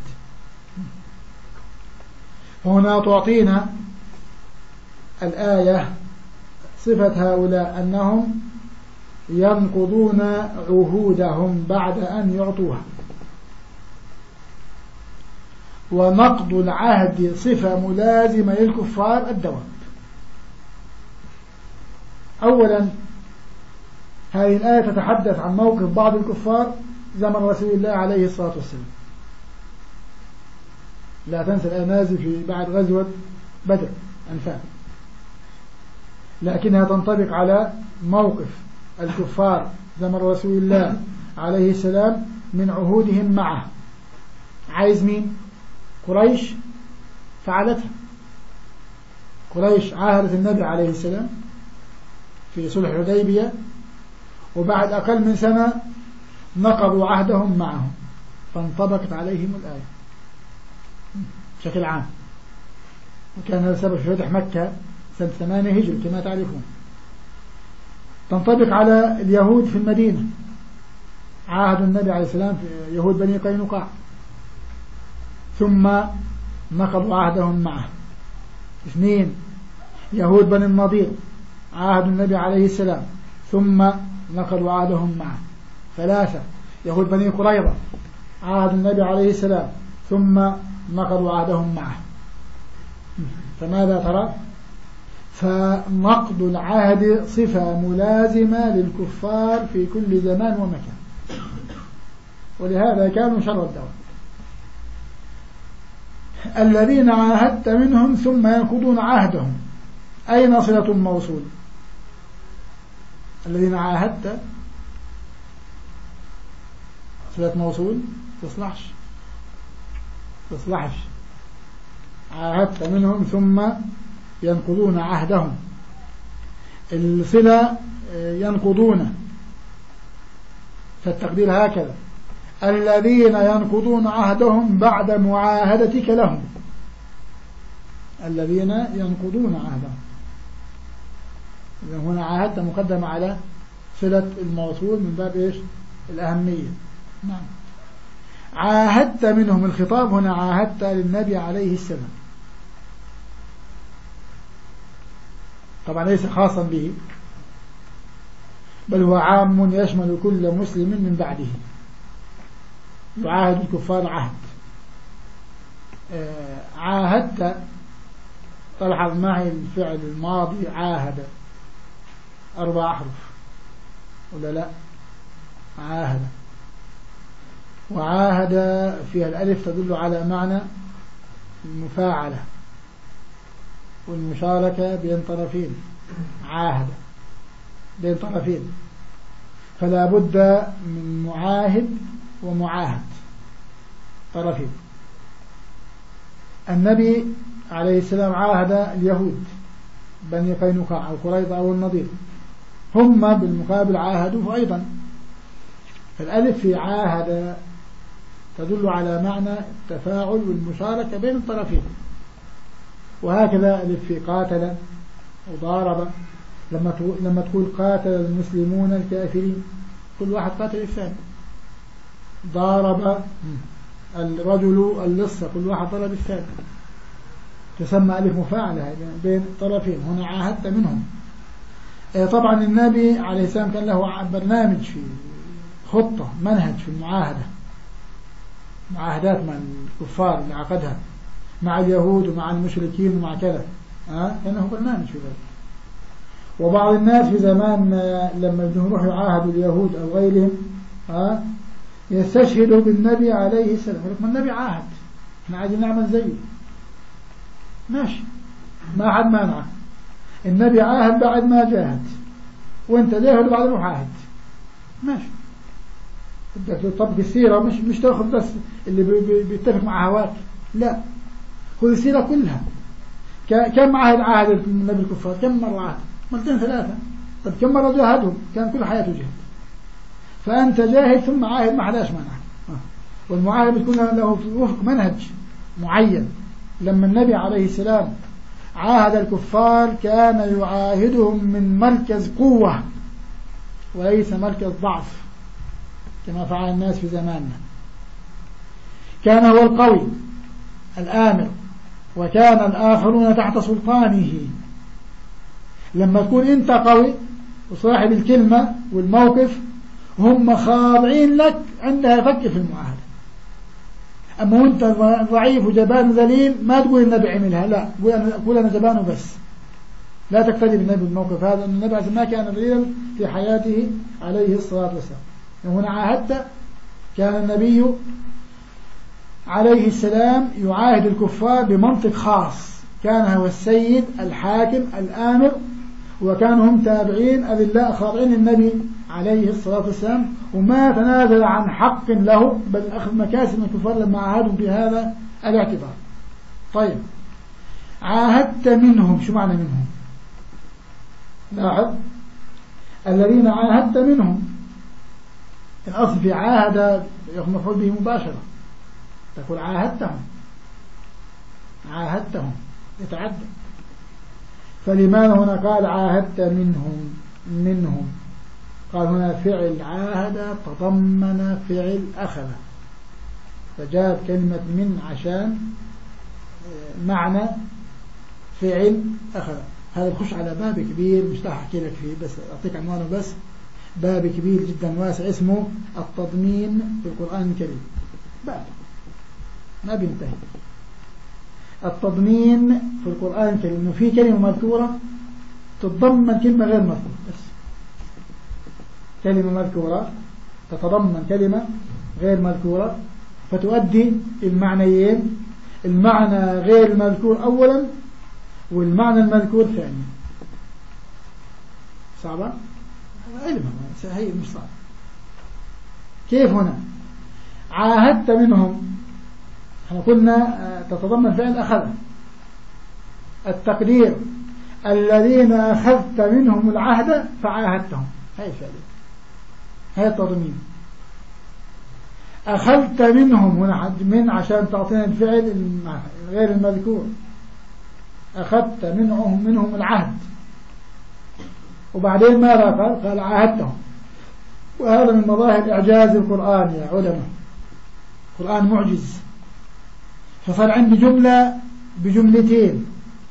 S1: هنا تعطينا الآية صفة هؤلاء أنهم ينقضون عهودهم بعد أن يعطوها. ونقض العهد صفة ملازمة للكفار الدواب. أولا هذه الآية تتحدث عن موقف بعض الكفار زمن رسول الله عليه الصلاة والسلام. لا تنسى الآية نازل في بعد غزوة بدر أنفال، لكنها تنطبق على موقف الكفار زمن رسول الله عليه السلام من عهودهم معه. عايز مين؟ قريش فعلتها. قريش عاهدت النبي عليه السلام في صلح الحديبية، وبعد أقل من سنة نقضوا عهدهم معهم فانطبقت عليهم الآية بشكل عام. وكان هذا سبب في فتح مكة سنة ثمانية هجري كما تعرفون. تنطبق على اليهود في المدينة، عاهد النبي عليه السلام في يهود بني قينقاع ثم نقضوا عهدهم معه. اثنين، يهود بني النضير عاهد النبي عليه السلام ثم نقضوا عهدهم معه. ثلاثة، يهود بني قريظة عاهد النبي عليه السلام ثم نقضوا عهدهم معه. فماذا ترى؟ فنقض العهد صفة ملازمة للكفار في كل زمان ومكان، ولهذا كانوا شر الدواب. الذين عاهدت منهم ثم ينقضون عهدهم، أين صلة الموصول؟ الذين عاهدت صلة موصول تصلحش تصلحش عاهدت منهم ثم ينقضون عهدهم. الصلة ينقضون، فالتقدير هكذا: الذين ينقضون عهدهم بعد معاهدتك لهم. الذين ينقضون عهدهم، هنا عاهدت مقدمة على صلة الموصول من باب إيش؟ الأهمية. نعم. عاهدت منهم، الخطاب هنا عاهدت للنبي عليه السلام، طبعا ليس خاصا به بل هو عام يشمل كل مسلم من بعده. يعاهد الكفار عهد. عاهدت، تلحظ معي الفعل الماضي عاهد أربع أحرف ولا لا؟ عاهد، وعاهد فيها الألف تدل على معنى المفاعلة والمشاركة بين طرفين. عاهد بين طرفين، فلا بد من معاهد ومعاهد، طرفين. النبي عليه السلام عاهد اليهود بني قينقاع أو قريظة أو النضير، هم بالمقابل عاهدوه أيضا. فالألف في عاهد تدل على معنى التفاعل والمشاركة بين الطرفين. وهكذا ألف في قاتل وضارب، لما لما تقول قاتل المسلمون الكافرين كل واحد قاتل الثاني. ضارب الرجل اللص كل واحد ضرب الثاني، تسمى ألف مفاعلة بين طرفين. هنا عاهدت منهم. طبعا النبي عليه السلام كان له برنامج، في خطة، منهج في المعاهدة، معاهدات مع الكفار اللي عقدها مع اليهود ومع المشركين ومع كذا. أه؟ كان له برنامج في ذلك. وبعض الناس في زمان لما بدهم يروحوا يعاهدوا اليهود أو غيرهم أه؟ يستشهدوا بالنبي عليه السلام، يقول لك ما النبي عاهد، احنا عايزين نعمل زيه. ماشي، ما حد مانعه. النبي عاهد بعد ما جاهد، وانت جاهد بعد ما عاهد. ماشي، بدك تطبق السيرة، مش مش تاخذ بس اللي بيتفق مع هواك، لا، خذ السيرة كلها. كم عاهد عاهد النبي الكفار؟ كم مرة عاهد؟ مرتين ثلاثة. طب كم مرة جاهدهم؟ كان كل حياته جهد. فأنت جاهد ثم عاهد، ما حداش منع. والمعاهد بتكون له وفق منهج معين. لما النبي عليه السلام عاهد الكفار كان يعاهدهم من مركز قوة وليس مركز ضعف كما فعل الناس في زماننا. كان هو القوي الآمر، وكان الآخرون تحت سلطانه. لما تكون أنت قوي وصاحب الكلمة والموقف، هم خاضعين لك، عندها فك في المعاهدة. أما وأنت ضعيف وجبان ذليل ما تقول النبي عملها، لا، قول أنا جبانه بس. لا تقتدي بالنبي بالموقف هذا، أن النبي ما كان ذليلا في حياته عليه الصلاة والسلام. هنا عاهدت، كان النبي عليه السلام يعاهد الكفار بمنطق خاص، كان هو السيد الحاكم الآمر، وكانوا هم تابعين أذلاء خاضعين النبي عليه الصلاة والسلام، وما تنازل عن حق له بل أخذ مكاسب من الكفار لما عاهدوا بهذا الاعتبار. طيب عاهدت منهم، شو معنى منهم؟ لاحظ الذين عاهدت منهم، الأصل في عاهد يكون مفعول به مباشرة، تقول عاهدتهم عاهدتهم يتعدى. فلماذا هنا قال عاهدت منهم منهم قال هنا فعل عاهد تضمن فعل أخذ، فجاءت كلمة من عشان معنى فعل أخذ. هذا بخش على باب كبير مش راح أحكي لك فيه، بس أعطيك عنوانه بس. باب كبير جدا واسع اسمه التضمين في القرآن الكريم، باب ما بينتهي. التضمين في القرآن الكريم إنه في كلمة مذكورة تتضمن كلمة غير مذكورة، بس كلمة مذكورة تتضمن كلمة غير مذكورة فتؤدي المعنيين، المعنى غير المذكور أولا والمعنى المذكور ثانيا. صعبة؟ علم هي مش صعب. كيف هنا عاهدت منهم؟ احنا قلنا تتضمن فعل أخذ. التقدير الذين أخذت منهم العهد فعاهدتهم، هاي فعل، هاي التضمين. أخذت منهم هنا من عشان تعطينا الفعل غير المذكور، أخذت منهم منهم العهد، وبعدين ماذا قال؟ قال عاهدتهم. وهذا من مظاهر إعجاز القرآن يا علماء، القرآن معجز. فصار عندي جملة بجملتين،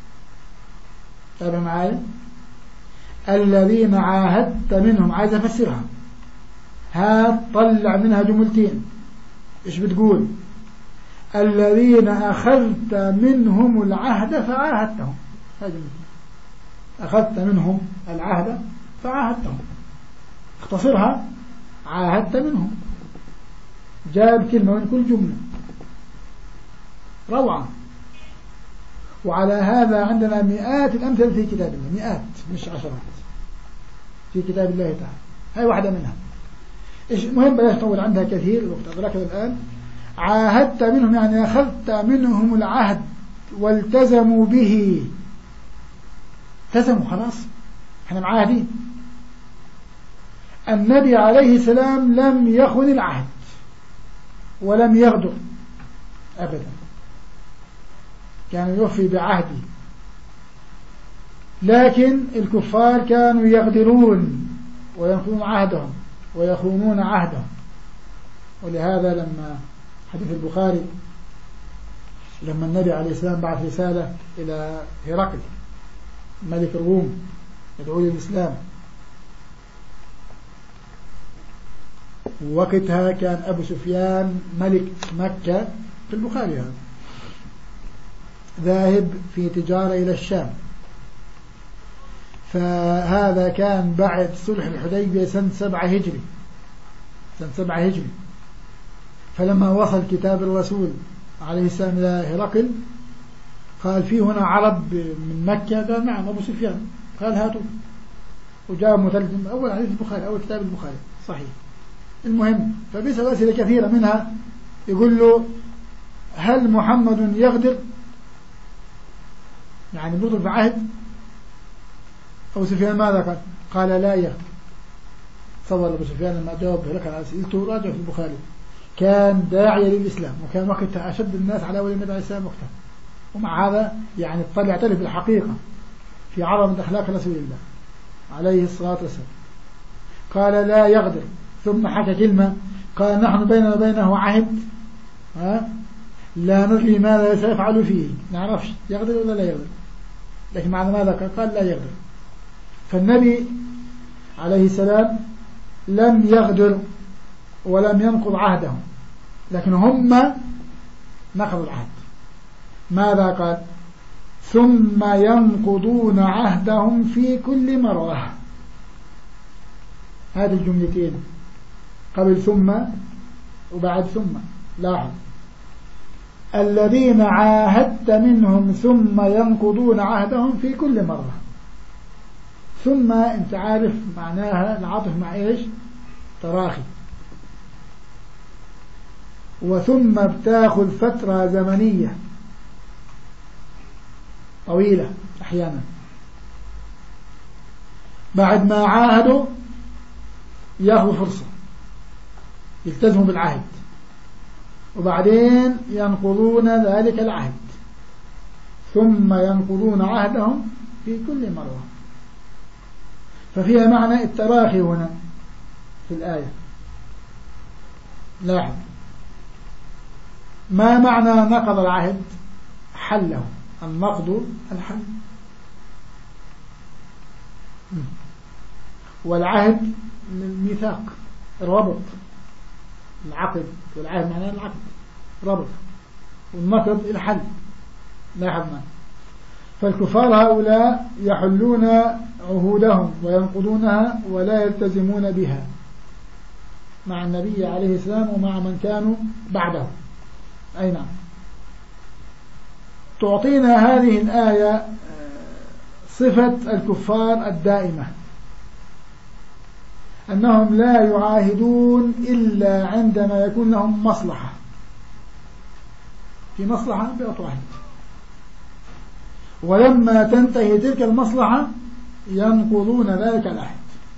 S1: تابع معايا. الذين عاهدت منهم، عايز أفسرها، هات طلع منها جملتين. إيش بتقول؟ الذين أخذت منهم العهد فعاهدتهم، هذه جملتين. أخذت منهم العهد فعاهدتهم، اختصرها عاهدت منهم، جاب كلمة من كل جملة، روعة. وعلى هذا عندنا مئات الأمثلة في كتاب الله، مئات مش عشرات في كتاب الله تعالى، هاي واحدة منها. إيش مهم بلاش نطول عندها كثير الوقت، ولكن الآن عاهدت منهم يعني أخذت منهم العهد والتزموا به، التزموا خلاص، احنا معاهدين. النبي عليه السلام لم يخن العهد ولم يغدر أبدا، كان يوفي بعهده. لكن الكفار كانوا يغدرون وينقضون عهدهم ويخونون عهدهم. ولهذا لما حديث البخاري لما النبي عليه السلام بعث رسالة إلى هرقل ملك الروم يدعو للإسلام، وقتها كان أبو سفيان ملك مكة، في البخاري هذا، ذاهب في تجارة إلى الشام. فهذا كان بعد صلح الحديبية سنة سبعة هجري، سنة سبعة هجري. فلما وصل كتاب الرسول عليه السلام إلى هرقل قال في هنا عرب من مكة، قال نعم أبو سفيان، قال هاتوا، وجاء مترجم أول حديث البخاري، أول كتاب البخاري صحيح. المهم فبيسأل أسئلة كثيرة، منها يقول له هل محمد يغدر؟ يعني بيطل في عهد. أبو سفيان ماذا قال؟ قال لا يغدر. صور أبو سفيان لما جاوب هرقل على أسئلته راجع في البخاري، كان داعية للإسلام، وكان وقتها أشد الناس على ولي النبي عليه السلام وقتها، ومع هذا يعني اطلع يعترف بالحقيقة في عظمة أخلاق رسول الله عليه الصلاة والسلام. قال لا يغدر، ثم حكى كلمة، قال نحن بيننا وبينه عهد، ها لا ندري ماذا سيفعل فيه، نعرفش يغدر ولا لا يغدر، لكن معنى ماذا قال؟ لا يغدر. فالنبي عليه السلام لم يغدر ولم ينقض عهده، لكن هم نقضوا العهد. ماذا قال؟ ثم ينقضون عهدهم في كل مرة. هذه الجملتين قبل ثم وبعد ثم، لاحظ الذين عاهدت منهم ثم ينقضون عهدهم في كل مرة. ثم انت عارف معناها العطف مع ايش؟ تراخي. وثم بتاخذ فترة زمنية طويلة أحيانا، بعد ما عاهدوا ياخذوا فرصة يلتزموا بالعهد، وبعدين ينقضون ذلك العهد، ثم ينقضون عهدهم في كل مرة. ففيها معنى التراخي هنا في الآية. لاحظ، ما معنى نقض العهد؟ حله. النقض الحل، والعهد الميثاق الربط، العقد والعهد معناه العقد ربط، والنقض الحل. لاحظ معنا، فالكفار هؤلاء يحلون عهودهم وينقضونها ولا يلتزمون بها مع النبي عليه السلام ومع من كانوا بعده. أي نعم. تعطينا هذه الآية صفة الكفار الدائمة، أنهم لا يعاهدون إلا عندما يكون لهم مصلحة، في مصلحة بيعطوا عهد، ولما تنتهي تلك المصلحة ينقضون ذلك العهد.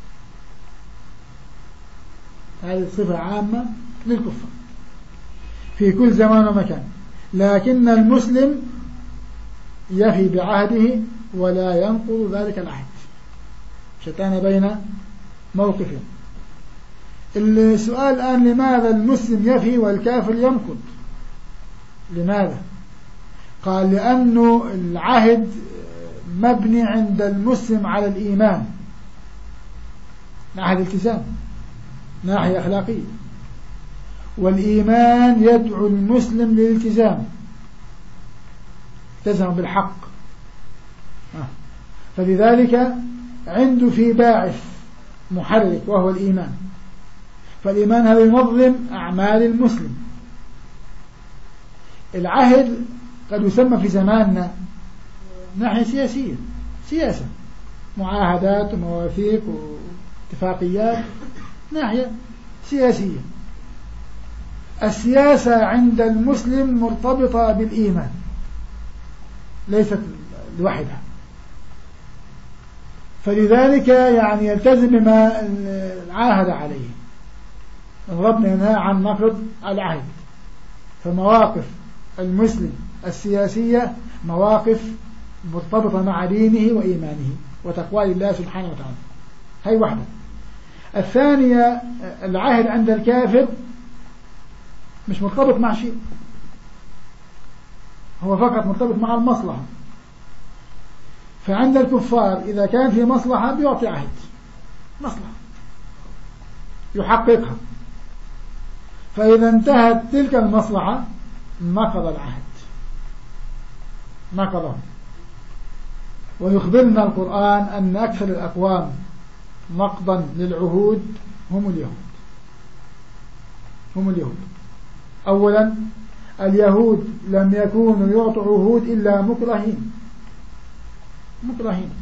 S1: هذه صفة عامة للكفار في كل زمان ومكان. لكن المسلم يفي بعهده ولا ينقض ذلك العهد. شتان بين موقفين. السؤال الآن، لماذا المسلم يفي والكافر ينقض؟ لماذا؟ قال لأنه العهد مبني عند المسلم على الإيمان، ناحية الالتزام، ناحية أخلاقية، والإيمان يدعو المسلم للالتزام، التزم بالحق. فلذلك عنده في باعث محرك وهو الإيمان، فالإيمان هذا ينظم أعمال المسلم. العهد قد يسمى في زماننا ناحية سياسية، سياسة، معاهدات ومواثيق واتفاقيات، ناحية سياسية. السياسة عند المسلم مرتبطة بالإيمان، ليست لوحدها، فلذلك يعني يلتزم بما عاهد عليه. ربنا ينهى عن نقض العهد، فمواقف المسلم السياسية مواقف مرتبطة مع دينه وإيمانه وتقوى الله سبحانه وتعالى. هي واحدة. الثانية، العهد عند الكافر مش مرتبط مع شيء، هو فقط مرتبط مع المصلحة. فعند الكفار إذا كان في مصلحة بيعطي عهد، مصلحة يحققها، فإذا انتهت تلك المصلحة نقض العهد، نقضه. ويخبرنا القرآن أن أكثر الأقوام نقضا للعهود هم اليهود، هم اليهود. أولا، اليهود لم يكونوا يعطوا عهود إلا مكرهين، مكرهين.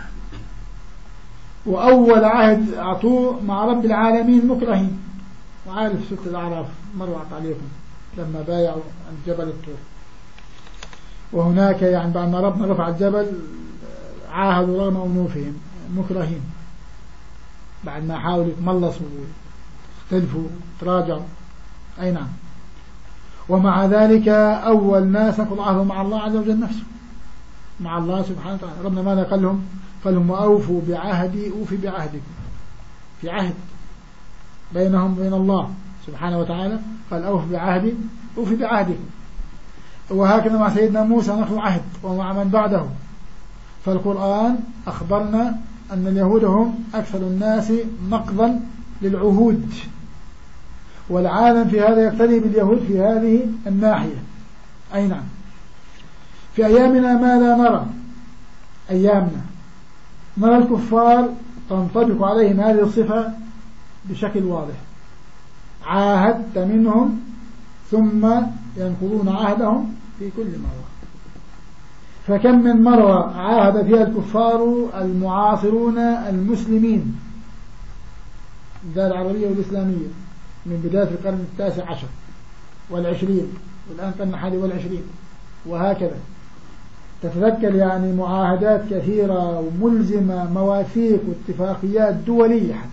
S1: وأول عهد أعطوه مع رب العالمين مكرهين. وعارف سورة الأعراف مرت عليكم لما بايعوا عند جبل الطور، وهناك يعني بعد ما ربنا رفع الجبل عاهدوا رغم أنوفهم مكرهين، بعد ما حاولوا يتملصوا واختلفوا تراجعوا. أي نعم. ومع ذلك أول ناس نقضوا عهدهم مع الله عز وجل نفسه، مع الله سبحانه وتعالى. ربنا ماذا قال لهم؟ قال لهم وأوفوا بعهدي أوفي بعهدكم، في عهد بينهم وبين الله سبحانه وتعالى، قال أوفوا بعهدي أوفي بعهدكم. وهكذا مع سيدنا موسى نقضوا عهد ومع من بعده. فالقرآن أخبرنا أن اليهود هم أكثر الناس نقضا للعهود، والعالم في هذا يقتدي باليهود في هذه الناحية. أي نعم. في أيامنا ماذا نرى؟ أيامنا نرى الكفار تنطبق عليهم هذه الصفة بشكل واضح. عاهدت منهم ثم ينقضون عهدهم في كل مرة. فكم من مرة عاهد فيها الكفار المعاصرون المسلمين الدول العربية والإسلامية من بداية القرن التاسع عشر والعشرين، والآن قرن الحادي والعشرين وهكذا. تتذكر يعني معاهدات كثيرة وملزمة، مواثيق واتفاقيات دولية حتى،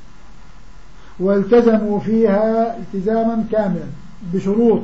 S1: والتزموا فيها التزاما كاملا بشروط،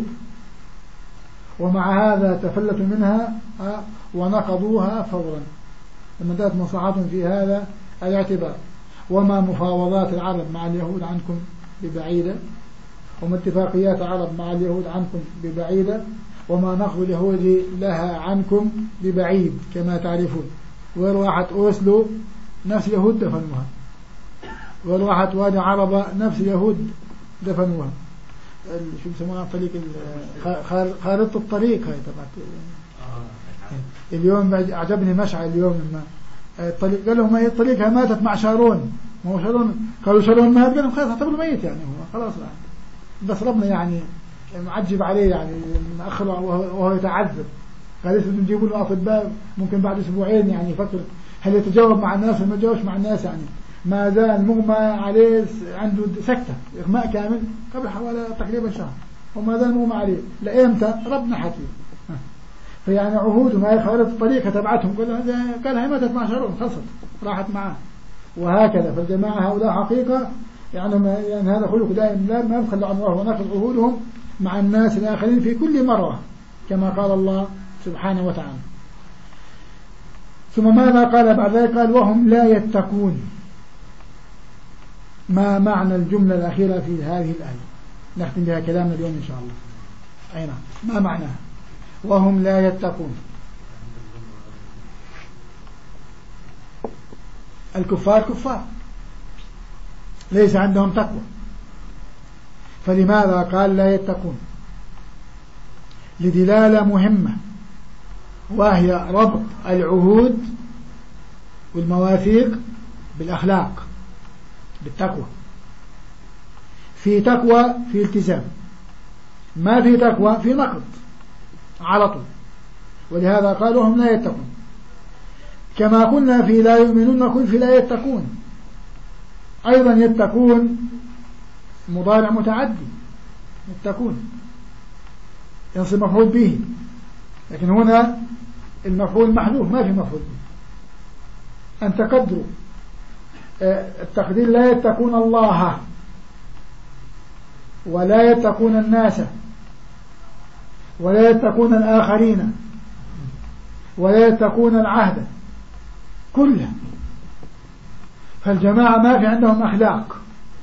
S1: ومع هذا تفلتوا منها ونقضوها فورا لما دارت مصلحتهم في هذا الاعتبار. وما مفاوضات العرب مع اليهود عنكم ببعيدة، وما اتفاقيات العرب مع اليهود عنكم ببعيدة، وما نقض اليهود لها عنكم ببعيد كما تعرفون. وراحت أوسلو نفس اليهود دفنوها، وراحت وادي عربة نفس اليهود دفنوها. شو بسموها طريق خارطة الطريق هاي تبعت اليوم. أعجبني مشعل اليوم لما الطريق قال لهم هي الطريق ماتت مع شارون، ما هو شارون قالوا شارون مات، قال لهم خلاص اعتبروا ميت يعني هو خلاص راح. بس ربنا يعني معجب عليه يعني مأخر وهو يتعذب. قال لسه نجيبوا له أطباء ممكن بعد أسبوعين يعني يفكر هل يتجاوب مع الناس ولا ما يتجاوبش مع الناس، يعني ما زال مغمى عليه عنده سكتة إغماء كامل قبل حوالي تقريبا شهر، وما زال مغمى عليه لإمتى ربنا حكيم. فيعني عهودهم هاي خارطة الطريقة تبعتهم قال هاي ماتت مع شارون خلصت راحت معاه وهكذا. فالجماعة هؤلاء حقيقة يعني, يعني هذا خلق دائم لا ما يبخل عن الله ونقض عهودهم مع الناس الآخرين في كل مرة كما قال الله سبحانه وتعالى. ثم ماذا قال بعد ذلك؟ قال وهم لا يتقون. ما معنى الجملة الأخيرة في هذه الآية؟ نختم بها كلامنا اليوم إن شاء الله. أي نعم، ما معناها وهم لا يتقون؟ الكفار كفار ليس عندهم تقوى، فلماذا قال لا يتقون؟ لدلالة مهمة، وهي ربط العهود والمواثيق بالأخلاق بالتقوى. في تقوى في التزام، ما في تقوى في نقض على طول. ولهذا قالوا هم لا يتقون. كما قلنا في لا يؤمنون نقول في لا يتقون أيضا. يتقون مضارع متعدي، يتقون ينصب مفعول به، لكن هنا المفعول محذوف ما في مفعول به. أن تقدروا التقدير لا يتقون الله ولا يتقون الناس ولا يتقون الآخرين ولا يتقون العهد كله. فالجماعة ما في عندهم أخلاق،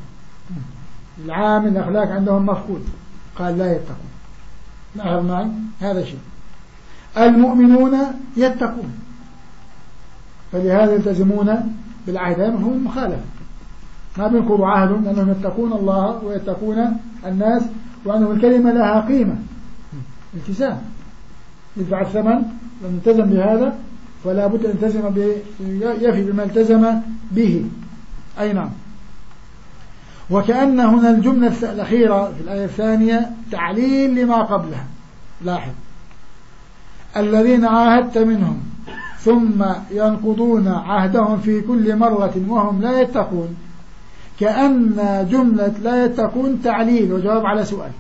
S1: العام الأخلاق عندهم مفقود. قال لا يتقون. لاحظ معي هذا شيء. المؤمنون يتقون، فلهذا يلتزمون بالعهد. هم المخالفة، ما بينقضوا عهدهم لأنهم يتقون الله ويتقون الناس، وأنهم الكلمة لها قيمة التزام يدفع الثمن. لم يلتزم بهذا فلا بد أن يلتزم يفي بما التزم به. أي نعم. وكأن هنا الجملة الأخيرة في الآية الثانية تعليل لما قبلها. لاحظ الذين عاهدت منهم ثم ينقضون عهدهم في كل مرة وهم لا يتقون. كأن جملة لا يتقون تعليل وجواب على سؤال.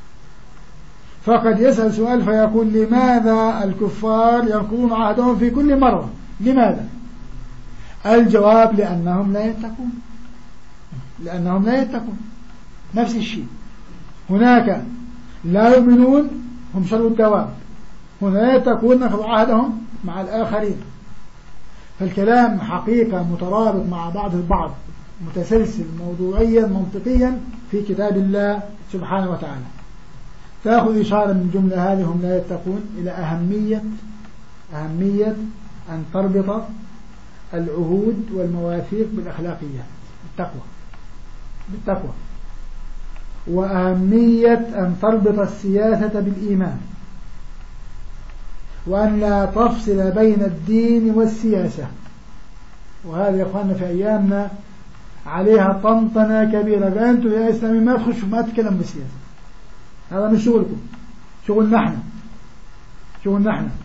S1: فقد يسأل سؤال فيقول لماذا الكفار ينقضون عهدهم في كل مرة؟ لماذا؟ الجواب لأنهم لا يتقون، لأنهم لا يتقون. نفس الشيء هناك لا يؤمنون هم شر الدواب، هنا لا يتقون نقضوا عهدهم مع الآخرين. فالكلام حقيقة مترابط مع بعض البعض، متسلسل موضوعيا منطقيا في كتاب الله سبحانه وتعالى. تأخذ إشارة من الجملة هذه هم لا يتقون إلى أهمية أهمية أن تربط العهود والمواثيق بالأخلاقيات بالتقوى بالتقوى وأهمية أن تربط السياسة بالإيمان، وأن لا تفصل بين الدين والسياسة. وهذا يا أخواننا في أيامنا عليها طنطنة كبيرة. أنتم يا إسلامي ما تخشوا ما تتكلم بالسياسة، هذا مش شغلكم، شغلنا احنا شغلنا احنا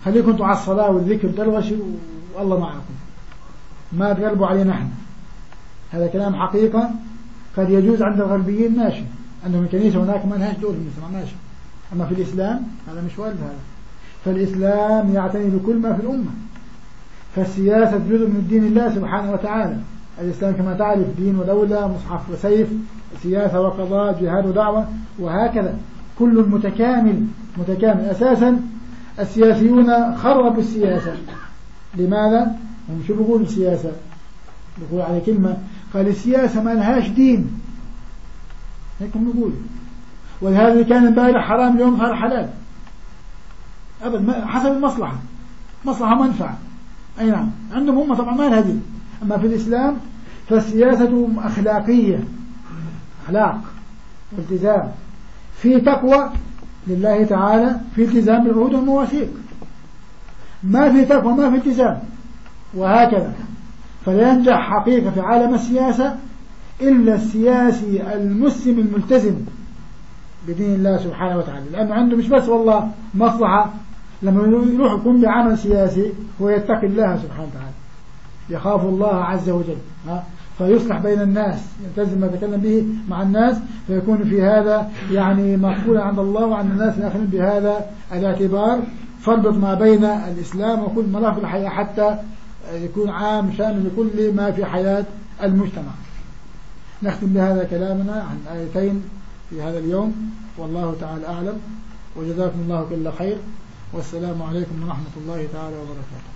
S1: خليكم انتوا على الصلاة والذكر دلوشي والله معكم، ما تقلبوا علينا احنا. هذا كلام حقيقة قد يجوز عند الغربيين ماشي، عندهم الكنيسة هناك منهج دول المسلمين ماشي، أما في الإسلام هذا مش وارد. هذا فالإسلام يعتني بكل ما في الأمة، فالسياسة جزء من الدين الله سبحانه وتعالى. الإسلام كما تعرف دين ودولة، مصحف وسيف، سياسة وقضاء، جهاد ودعوة، وهكذا كل متكامل متكامل. أساسا السياسيون خربوا السياسة. لماذا؟ هم شو بيقول السياسة؟ بيقول على كلمة قال السياسة ما لهاش دين، هيك هم بيقولوا. ولهذا اللي كان امبارح حرام اليوم صار حلال أبدا، حسب المصلحة، مصلحة منفعة. أي نعم، عندهم هم طبعا ما لها دين. أما في الإسلام فالسياسة أخلاقية، أخلاق والتزام، في تقوى لله تعالى، في التزام بالعهود والمواثيق. ما في تقوى ما في التزام، وهكذا. فلا ينجح حقيقة في عالم السياسة إلا السياسي المسلم الملتزم بدين الله سبحانه وتعالى، لأنه عنده مش بس والله مصلحة، لما يروح يقوم بعمل سياسي هو يتقي الله سبحانه وتعالى، يخاف الله عز وجل، ها؟ فيصلح بين الناس، يلتزم ما يتكلم به مع الناس، فيكون في هذا يعني مقبولا عند الله وعند الناس الآخرين بهذا الاعتبار. فربط ما بين الإسلام وكل مرافق الحياة حتى يكون عام شامل لكل ما في حياة المجتمع. نختم بهذا كلامنا عن آيتين في هذا اليوم، والله تعالى أعلم، وجزاكم الله كل خير، والسلام عليكم ورحمة الله تعالى وبركاته.